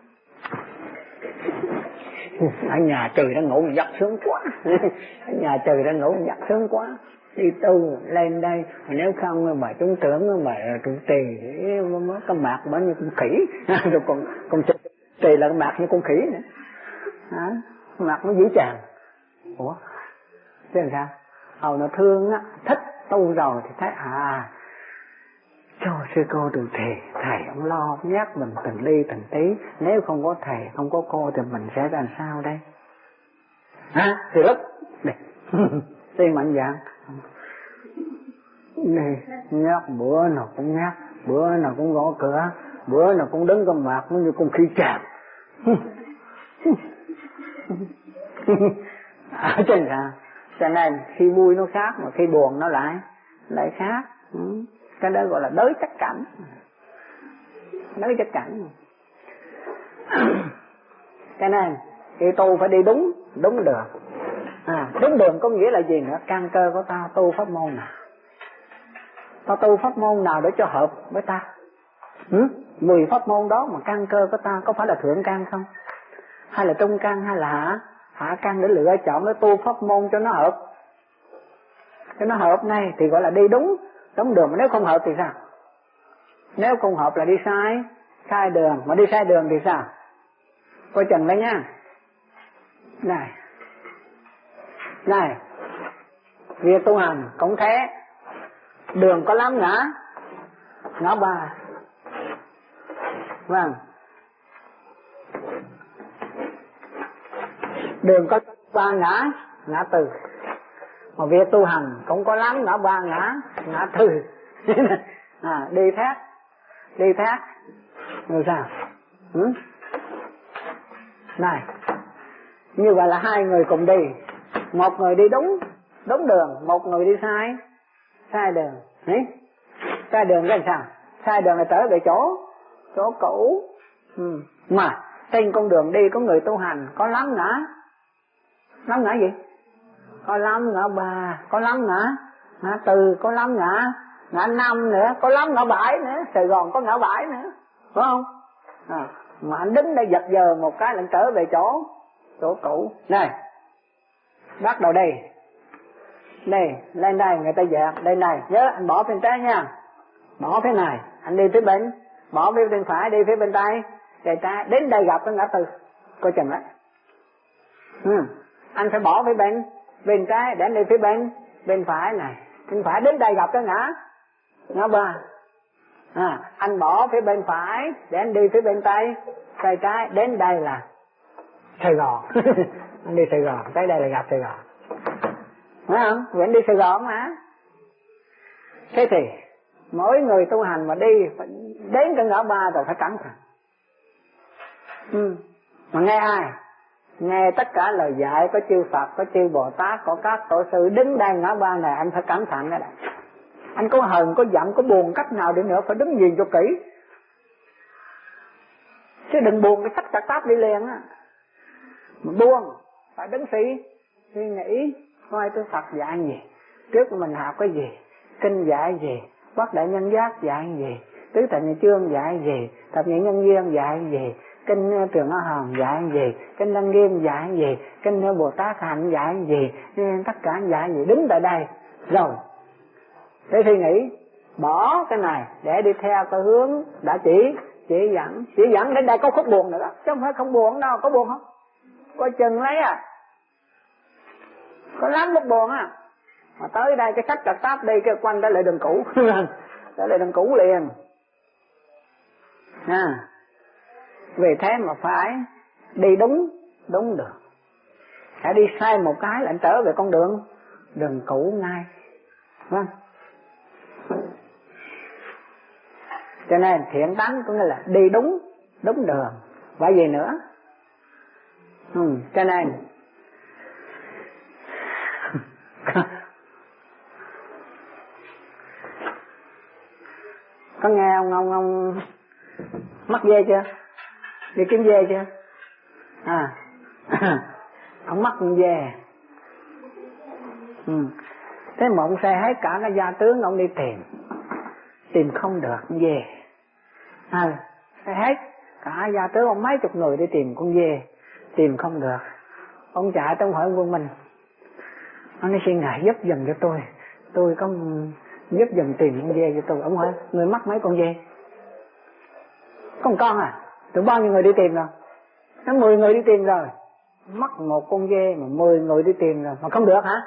S1: Ở nhà trời đã ngủ giấc sướng quá. Ở nhà trời đã ngủ giấc sướng quá. Đi tu lên đây, nếu không mà chúng tưởng mà trụ trì cái mặt bao nhiêu con khỉ. Rồi còn còn trì là cái mặt như con khỉ nữa. Hả? Mặt nó dữ chàng. Ủa? Thế làm sao? Hầu nó thương á, thích tu rồi thì thấy à, cho sư cô trụ trì, thầy ông lo nhắc mình từng ly từng tí, nếu không có thầy, không có cô thì mình sẽ làm sao đây? Hả? Thì lúc đây, tiên mạnh dạng, này nhắc bữa nào cũng nhắc, bữa nào cũng gõ cửa, bữa nào cũng đứng con mặt nó như con khỉ chạc. Ở trên sao? Cho nên khi vui nó khác, mà khi buồn nó lại lại khác. Ừ. Cái đó gọi là đới chắc cảnh. Đới chắc cảnh. Cho nên khi tu phải đi đúng đúng đường. À, đúng đường có nghĩa là gì nữa? Căn cơ của ta tu pháp môn nào? Ta tu pháp môn nào để cho hợp với ta? Ừ? Mười pháp môn đó mà căn cơ của ta có phải là thượng căn không? Hay là trung căn, hay là hạ, hạ căn, để lựa chọn để tu pháp môn cho nó hợp. Cho nó hợp này thì gọi là đi đúng đúng đường, mà nếu không hợp thì sao? Nếu không hợp là đi sai sai đường, mà đi sai đường thì sao? Coi chừng đấy nha. Này này, việc tu hành cũng thế, đường có lắm ngã ngã ba. Vâng, đường có ba ngã ngã tư, mà việc tu hành cũng có lắm ngã ba ngã ngã tư. À, đi thác đi thác rồi sao? Ừ? Này, như vậy là hai người cùng đi, một người đi đúng đúng đường, một người đi sai sai đường. Đấy, sai đường cái sao? Sai đường là trở về chỗ chỗ cũ. Ừ. Mà trên con đường đi có người tu hành có lắm ngã lắm ngã gì? Có lắm ngã ba, có lắm ngã ngã tư, có lắm ngã ngã năm nữa, có lắm ngã bảy nữa. Sài Gòn có ngã bảy nữa, phải không? À, mà anh đứng đây giật giờ một cái lại trở về chỗ chỗ cũ. Này, bắt đầu đây đây, lên đây người ta dẹp đây này, nhớ anh bỏ bên trái nha, bỏ phía này, anh đi phía bên, bỏ phía bên phải, đi phía bên tay, tay trái, đến đây gặp cái ngã tư, coi chừng đấy. Ừ. Anh phải bỏ phía bên bên trái để anh đi phía bên bên phải này, bên phải đến đây gặp cái ngã ngã ba. À, anh bỏ phía bên phải để anh đi phía bên tay tay trái, đến đây là Sài Gòn. Anh đi Sài Gòn, tới đây là gặp Sài Gòn, phải không? Vì anh đi Sài Gòn mà. Thế thì mỗi người tu hành mà đi phải đến cái ngã ba rồi phải cẩn thận. Ừ. Mà nghe ai? Nghe tất cả lời dạy có chư Phật, có chư Bồ Tát, có các tổ sư đứng đây ngã ba này, anh phải cẩn thận cái này. Anh có hờn, có giận, có buồn cách nào đi nữa phải đứng nhìn cho kỹ, chứ đừng buồn cái sách chặt táp đi liền á. Mà buồn phải đứng suy suy nghĩ coi tôi Phật dạy gì, trước mình học cái gì, kinh dạy gì, Bát Đại Nhân Giác dạy gì, Tứ Thập Nhị Chương dạy gì, Thập Nhị Nhân Duyên dạy gì, kinh Trường A Hàm dạy gì, kinh Lăng Nghiêm dạy gì, kinh Bồ Tát Hạnh dạy gì, tất cả dạy gì, đứng tại đây rồi để suy nghĩ bỏ cái này để đi theo cái hướng đã chỉ chỉ dẫn. Chỉ dẫn đến đây có khúc buồn nữa, chứ không phải không buồn đâu. Có buồn không? Coi chừng lấy à, có lắm lúc buồn á. Mà tới đây cái sách Phật Pháp đi cái quanh trở lại đường cũ trở lại đường cũ liền à. Vì thế mà phải đi đúng đúng đường. Hãy đi sai một cái là anh trở về con đường đường cũ ngay. Vâng. Cho nên thiện tánh có nghĩa là đi đúng đúng đường. Và gì nữa? Ừ, cho nên có nghe ông ông ông mắc dê chưa? Đi kiếm dê chưa? À ông mắc con dê. Ừ. Thế mà ông xe hết cả cái gia tướng ông đi tìm, tìm không được con dê. À, xe hết cả gia tướng ông mấy chục người đi tìm con dê, tìm không được. Ông chạy tới ông hỏi ông Quân Minh, ông nói xin ngài giúp giùm cho tôi, tôi có giúp giùm tìm con dê cho tôi. Ông hỏi người mắc mấy con dê? Có một con à? Tụi bao nhiêu người đi tìm rồi? Nó mười người đi tìm rồi, mắc một con dê mà mười người đi tìm rồi mà không được hả?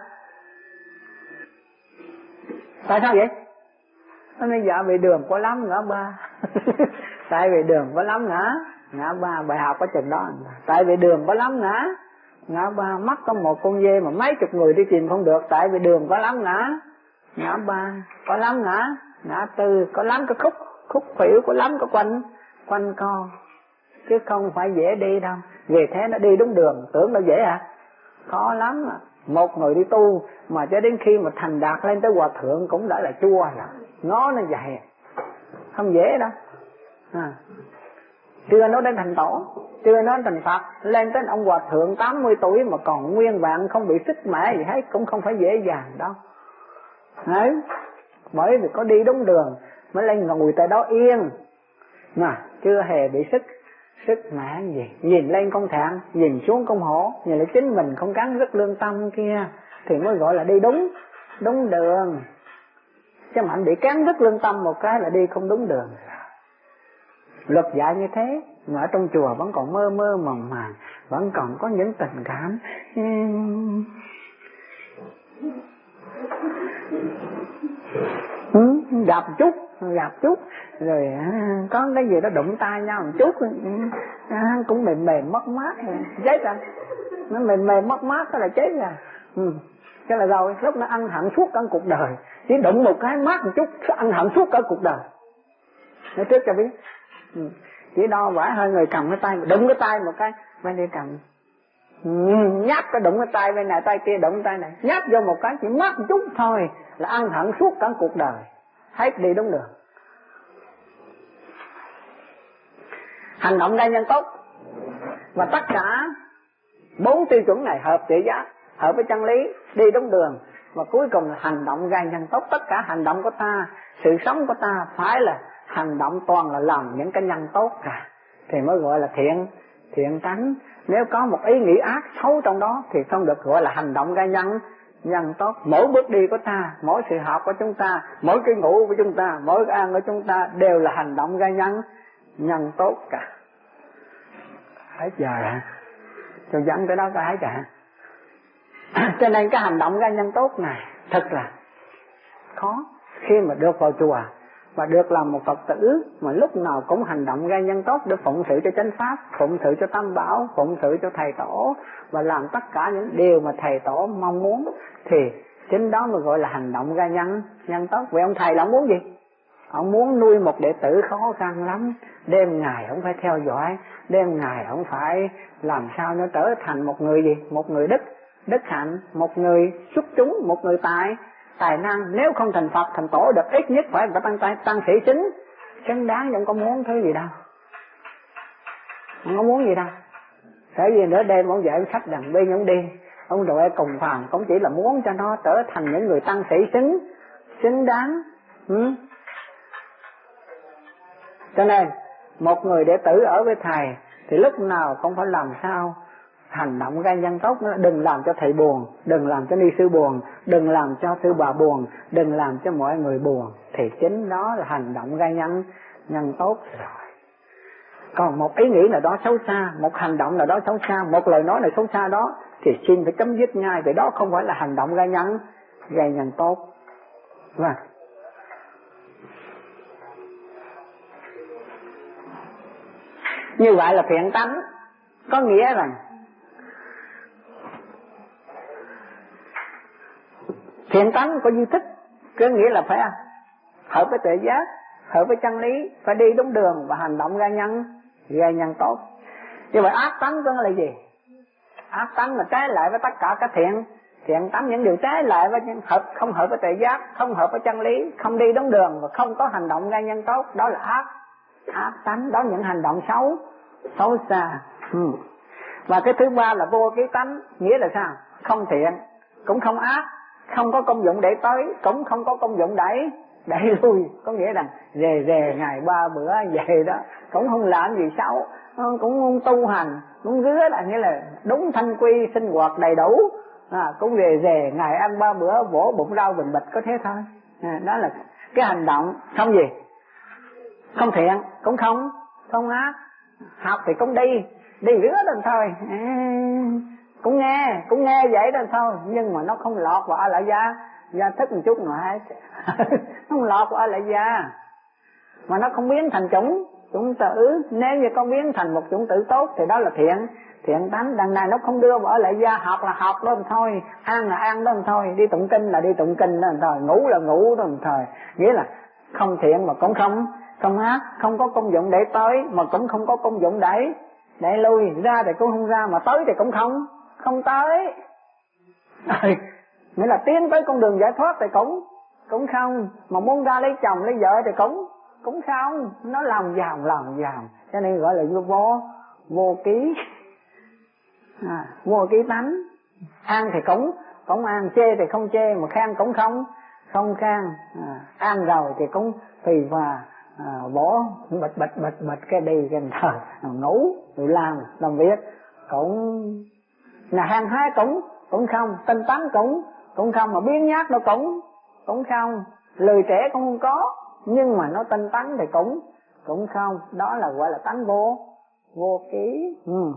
S1: Tại sao vậy? Nó nói dạ vì đường có lắm ngã ba. Tại vì đường có lắm ngã ngã ba, bài học có chừng đó. Tại vì đường có lắm ngã ngã ba, mắc có một con dê mà mấy chục người đi tìm không được. Tại vì đường có lắm ngã ngã ba, có lắm ngã ngã tư, có lắm cái khúc khúc khuỷu, có lắm cái quanh quanh co, chứ không phải dễ đi đâu. Vì thế nó đi đúng đường. Tưởng nó dễ à? Khó lắm à. Một người đi tu mà cho đến khi mà thành đạt lên tới hòa thượng cũng đã là chua rồi. Ngó nó vậy không dễ đâu à. Chưa nói đến thành tổ, chưa nói đến thành Phật, lên tới ông hòa thượng tám mươi tuổi mà còn nguyên vẹn, không bị xích mẻ gì hết, cũng không phải dễ dàng đâu. Đấy, bởi vì có đi đúng đường mới lên ngồi tại đó yên mà chưa hề bị sức sức mẻ gì. Nhìn lên con thẹn, nhìn xuống con hổ, nhìn lại chính mình không cắn rất lương tâm kia thì mới gọi là đi đúng đúng đường. Chứ mà anh bị cắn rất lương tâm một cái là đi không đúng đường. Luật dạy như thế mà ở trong chùa vẫn còn mơ mơ màng màng, vẫn còn có những tình cảm ừ, gặp chút gặp chút rồi à, có cái gì đó đụng tay nhau một chút à, cũng mềm mềm mất mát chết rồi. Nó mềm mềm mất mát cái là chết rồi. Ừ. Cái là rồi lúc nó ăn hận suốt cả cuộc đời, chỉ đụng một cái mát một chút ăn hận suốt cả cuộc đời. Nói trước cho biết. Ừ. Chỉ đo vải hơi người cầm cái tay, đụng cái tay một cái bên đi cầm ừ, nháp cái đụng cái tay bên này, tay kia đụng cái tay này, nháp vô một cái chỉ mát một chút thôi là ăn hận suốt cả cuộc đời. Hết đi đúng đường. Hành động đa nhân tốt, và tất cả bốn tiêu chuẩn này hợp tự giác, hợp với chân lý, đi đúng đường, và cuối cùng là hành động gây nhân tốt. Tất cả hành động của ta, sự sống của ta phải là hành động toàn là làm những cái nhân tốt cả, thì mới gọi là thiện thiện tánh. Nếu có một ý nghĩ ác xấu trong đó thì không được gọi là hành động gây nhân nhân tốt. Mỗi bước đi của ta, mỗi sự học của chúng ta, mỗi cái ngủ của chúng ta, mỗi cái ăn của chúng ta đều là hành động gây nhân nhân tốt cả. Hết giờ hả? Cho dẫn tới đó có hết cả. Cho nên cái hành động gây nhân tốt này thật là khó. Khi mà được vào chùa và được làm một Phật tử mà lúc nào cũng hành động gây nhân tốt để phụng sự cho chánh pháp, phụng sự cho tam bảo, phụng sự cho thầy tổ, và làm tất cả những điều mà thầy tổ mong muốn, thì chính đó mới gọi là hành động gây nhân nhân tốt. Vậy ông thầy là ông muốn gì? Ông muốn nuôi một đệ tử khó khăn lắm, đêm ngày ông phải theo dõi, đêm ngày ông phải làm sao nó trở thành một người gì? Một người đức đức hạnh, một người xuất chúng, một người tài tài năng. Nếu không thành Phật thành tổ được, ít nhất phải tăng tăng tăng sĩ chính xứng đáng. Ông có muốn thứ gì đâu, ông có muốn gì đâu. Tại vì nửa đêm ông dậy ông sách đàn binh ông đi, ông đội cùng phàm cũng chỉ là muốn cho nó trở thành những người tăng sĩ xứng xứng đáng. ừ? Cho nên một người đệ tử ở với thầy thì lúc nào cũng phải làm sao Hành động gây nhân tốt nó đừng làm cho thầy buồn, đừng làm cho ni sư buồn, đừng làm cho sư bà buồn, đừng làm cho mọi người buồn, thì chính đó là hành động gây nhân nhân tốt rồi. Còn một ý nghĩ nào đó xấu xa, một hành động nào đó xấu xa, một lời nói nào xấu xa đó, thì xin phải chấm dứt ngay, vì đó không phải là hành động gây nhân gây nhân tốt. Vâng. Như vậy là thiện tánh, có nghĩa rằng thiện tánh có duy thức, có nghĩa là phải hợp với tuệ giác, hợp với chân lý, phải đi đúng đường và hành động gây nhân gây nhân tốt. Như vậy ác tánh có là gì? Ác tánh là trái lại với tất cả các thiện thiện tánh, những điều trái lại với hợp, không hợp với tuệ giác, không hợp với chân lý, không đi đúng đường và không có hành động gây nhân tốt, đó là ác ác tánh, đó là những hành động xấu xấu xa. Ừ. Và cái thứ ba là vô ký tánh, nghĩa là sao? Không thiện cũng không ác, không có công dụng để tới, cũng không có công dụng đẩy đẩy lui, có nghĩa rằng rề rề ngày ba bữa vậy đó, cũng không làm gì xấu, cũng không tu hành, cũng rứa là nghĩa là đúng thanh quy sinh hoạt đầy đủ, à, cũng rề rề ngày ăn ba bữa vỗ bụng rau bình bịch, có thế thôi. À, đó là cái hành động không gì, không thiện cũng không không ác. Học thì cũng đi đi rứa lên thôi, à, cũng nghe cũng nghe vậy đó thôi, nhưng mà nó không lọt vào lại da da thức một chút mà không lọt vào lại da, mà nó không biến thành chủng chủng tử. Nếu như con biến thành một chủng tử tốt thì đó là thiện thiện tánh. Đằng này nó không đưa vào lại da, học là học đó thôi, ăn là ăn đó thôi, đi tụng kinh là đi tụng kinh đó thôi, ngủ là ngủ đó thôi. Nghĩa là không thiện mà cũng không không ác, không có công dụng để tới mà cũng không có công dụng để để lui, ra thì cũng không ra, mà tới thì cũng không không tới. Nghĩa là tiến tới con đường giải thoát thì cũng cũng không, mà muốn ra lấy chồng lấy vợ thì cũng cũng không, nó làm vòng làm vòng, cho nên gọi là vô vô ký, à, vô ký tánh. An thì cũng cũng an, chê thì không chê, mà khen cũng không không khen, à, an rồi thì cũng tùy và à, bỏ bịch bịch bịch bịch cái đi cái thời ngủ rồi làm làm việc cũng là hăng hái, cũng cũng không tinh tấn, cũng cũng không, mà biến nhát nó cũng cũng không, lười trẻ cũng không có, nhưng mà nó tinh tấn thì cũng cũng không. Đó là gọi là tánh vô vô ký. Ừ.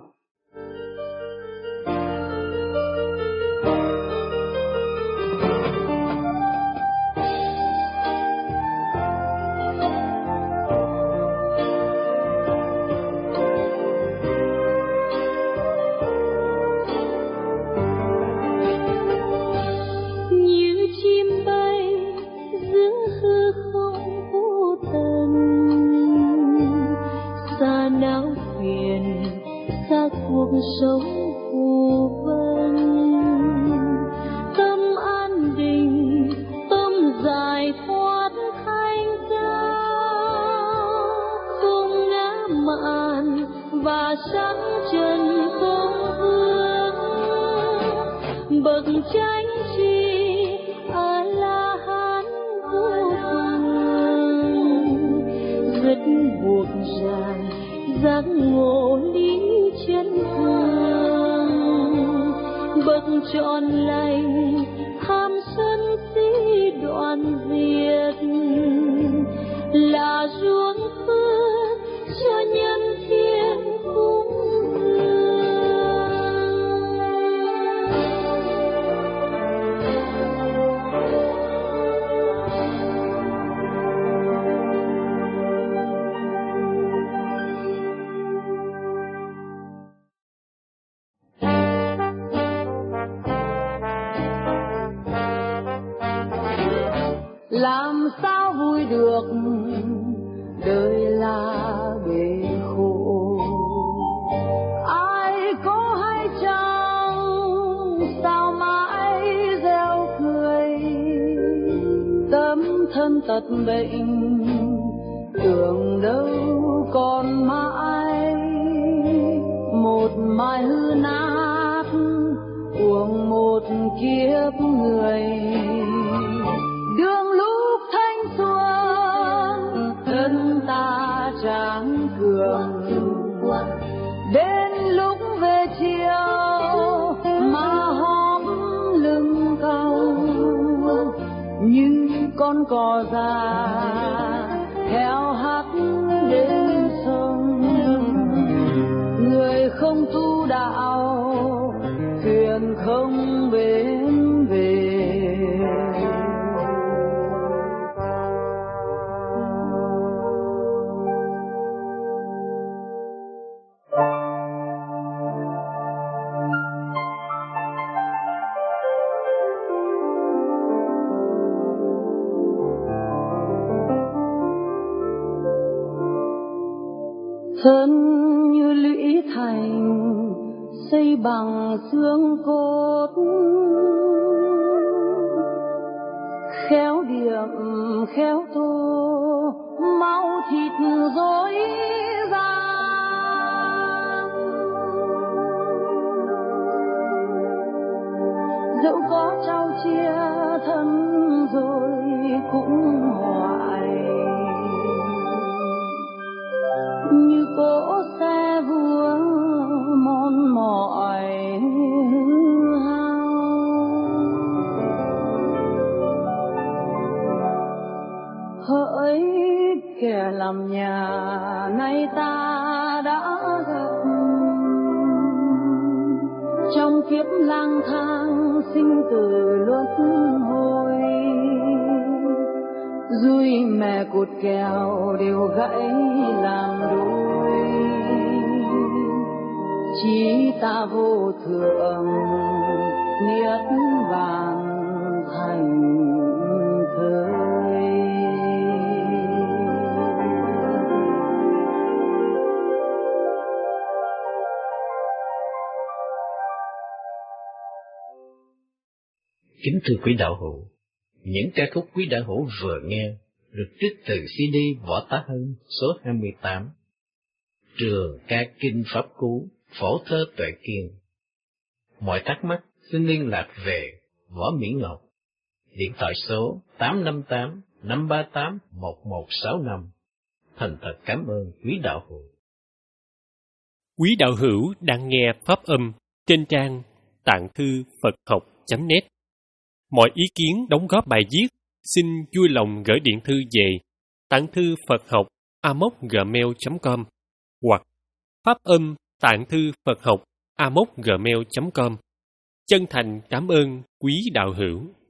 S2: Cuộc sống phù vân, tâm an định, tâm giải thoát thanh cao, không ngã mạn và sắc trần không vương, bậc chánh tri a la hán vô thường, dứt buộc ràng giác ngộ lý chân thường, bậc trọn lành tham sân si đoạn diệt, là ruộng phước cho nhân thiên cúng làm sao vui được, đời là bể khổ, ai có hay chăng sao mãi reo cười, tâm thân tật bệnh tưởng đâu còn mãi, một mai hư nát uổng một kiếp người. Đường lúc thanh xuân thân ta tráng cường, đến lúc về chiều cỏ già theo hát đến sông. Người không tu đạo thuyền không bến về. Thân như lũy thành xây bằng xương cốt, khéo điểm khéo tô máu thịt rối gian. Dẫu có trao chia thân rồi cũng hoài, như cỗ xe vua mòn mỏi hao. Hỡi kẻ làm nhà nay ta đã gặp, trong kiếp lang thang sinh tử luân hồi. Dùi mẹ cột kèo đều gãy làm đôi, chỉ ta vô thượng niết bàn thành thơi.
S3: Kính thưa quý đạo hữu, những ca khúc quý đạo hữu vừa nghe được trích từ xê đê Võ Tá Hân số hai mươi tám, Trường ca kinh Pháp Cú, phổ thơ Tuệ Kiên. Mọi thắc mắc xin liên lạc về Võ Mỹ Ngọc, điện thoại số tám năm tám năm ba tám một một sáu năm. Thành thật cảm ơn quý đạo hữu.
S4: Quý đạo hữu đang nghe pháp âm trên trang tạng thư Phật học chấm net. Mọi ý kiến đóng góp bài viết xin vui lòng gửi điện thư về tạng thư Phật học a m o c gmail chấm com hoặc pháp âm tạng thư Phật học a m o c gmail chấm com. Chân thành cảm ơn quý đạo hữu.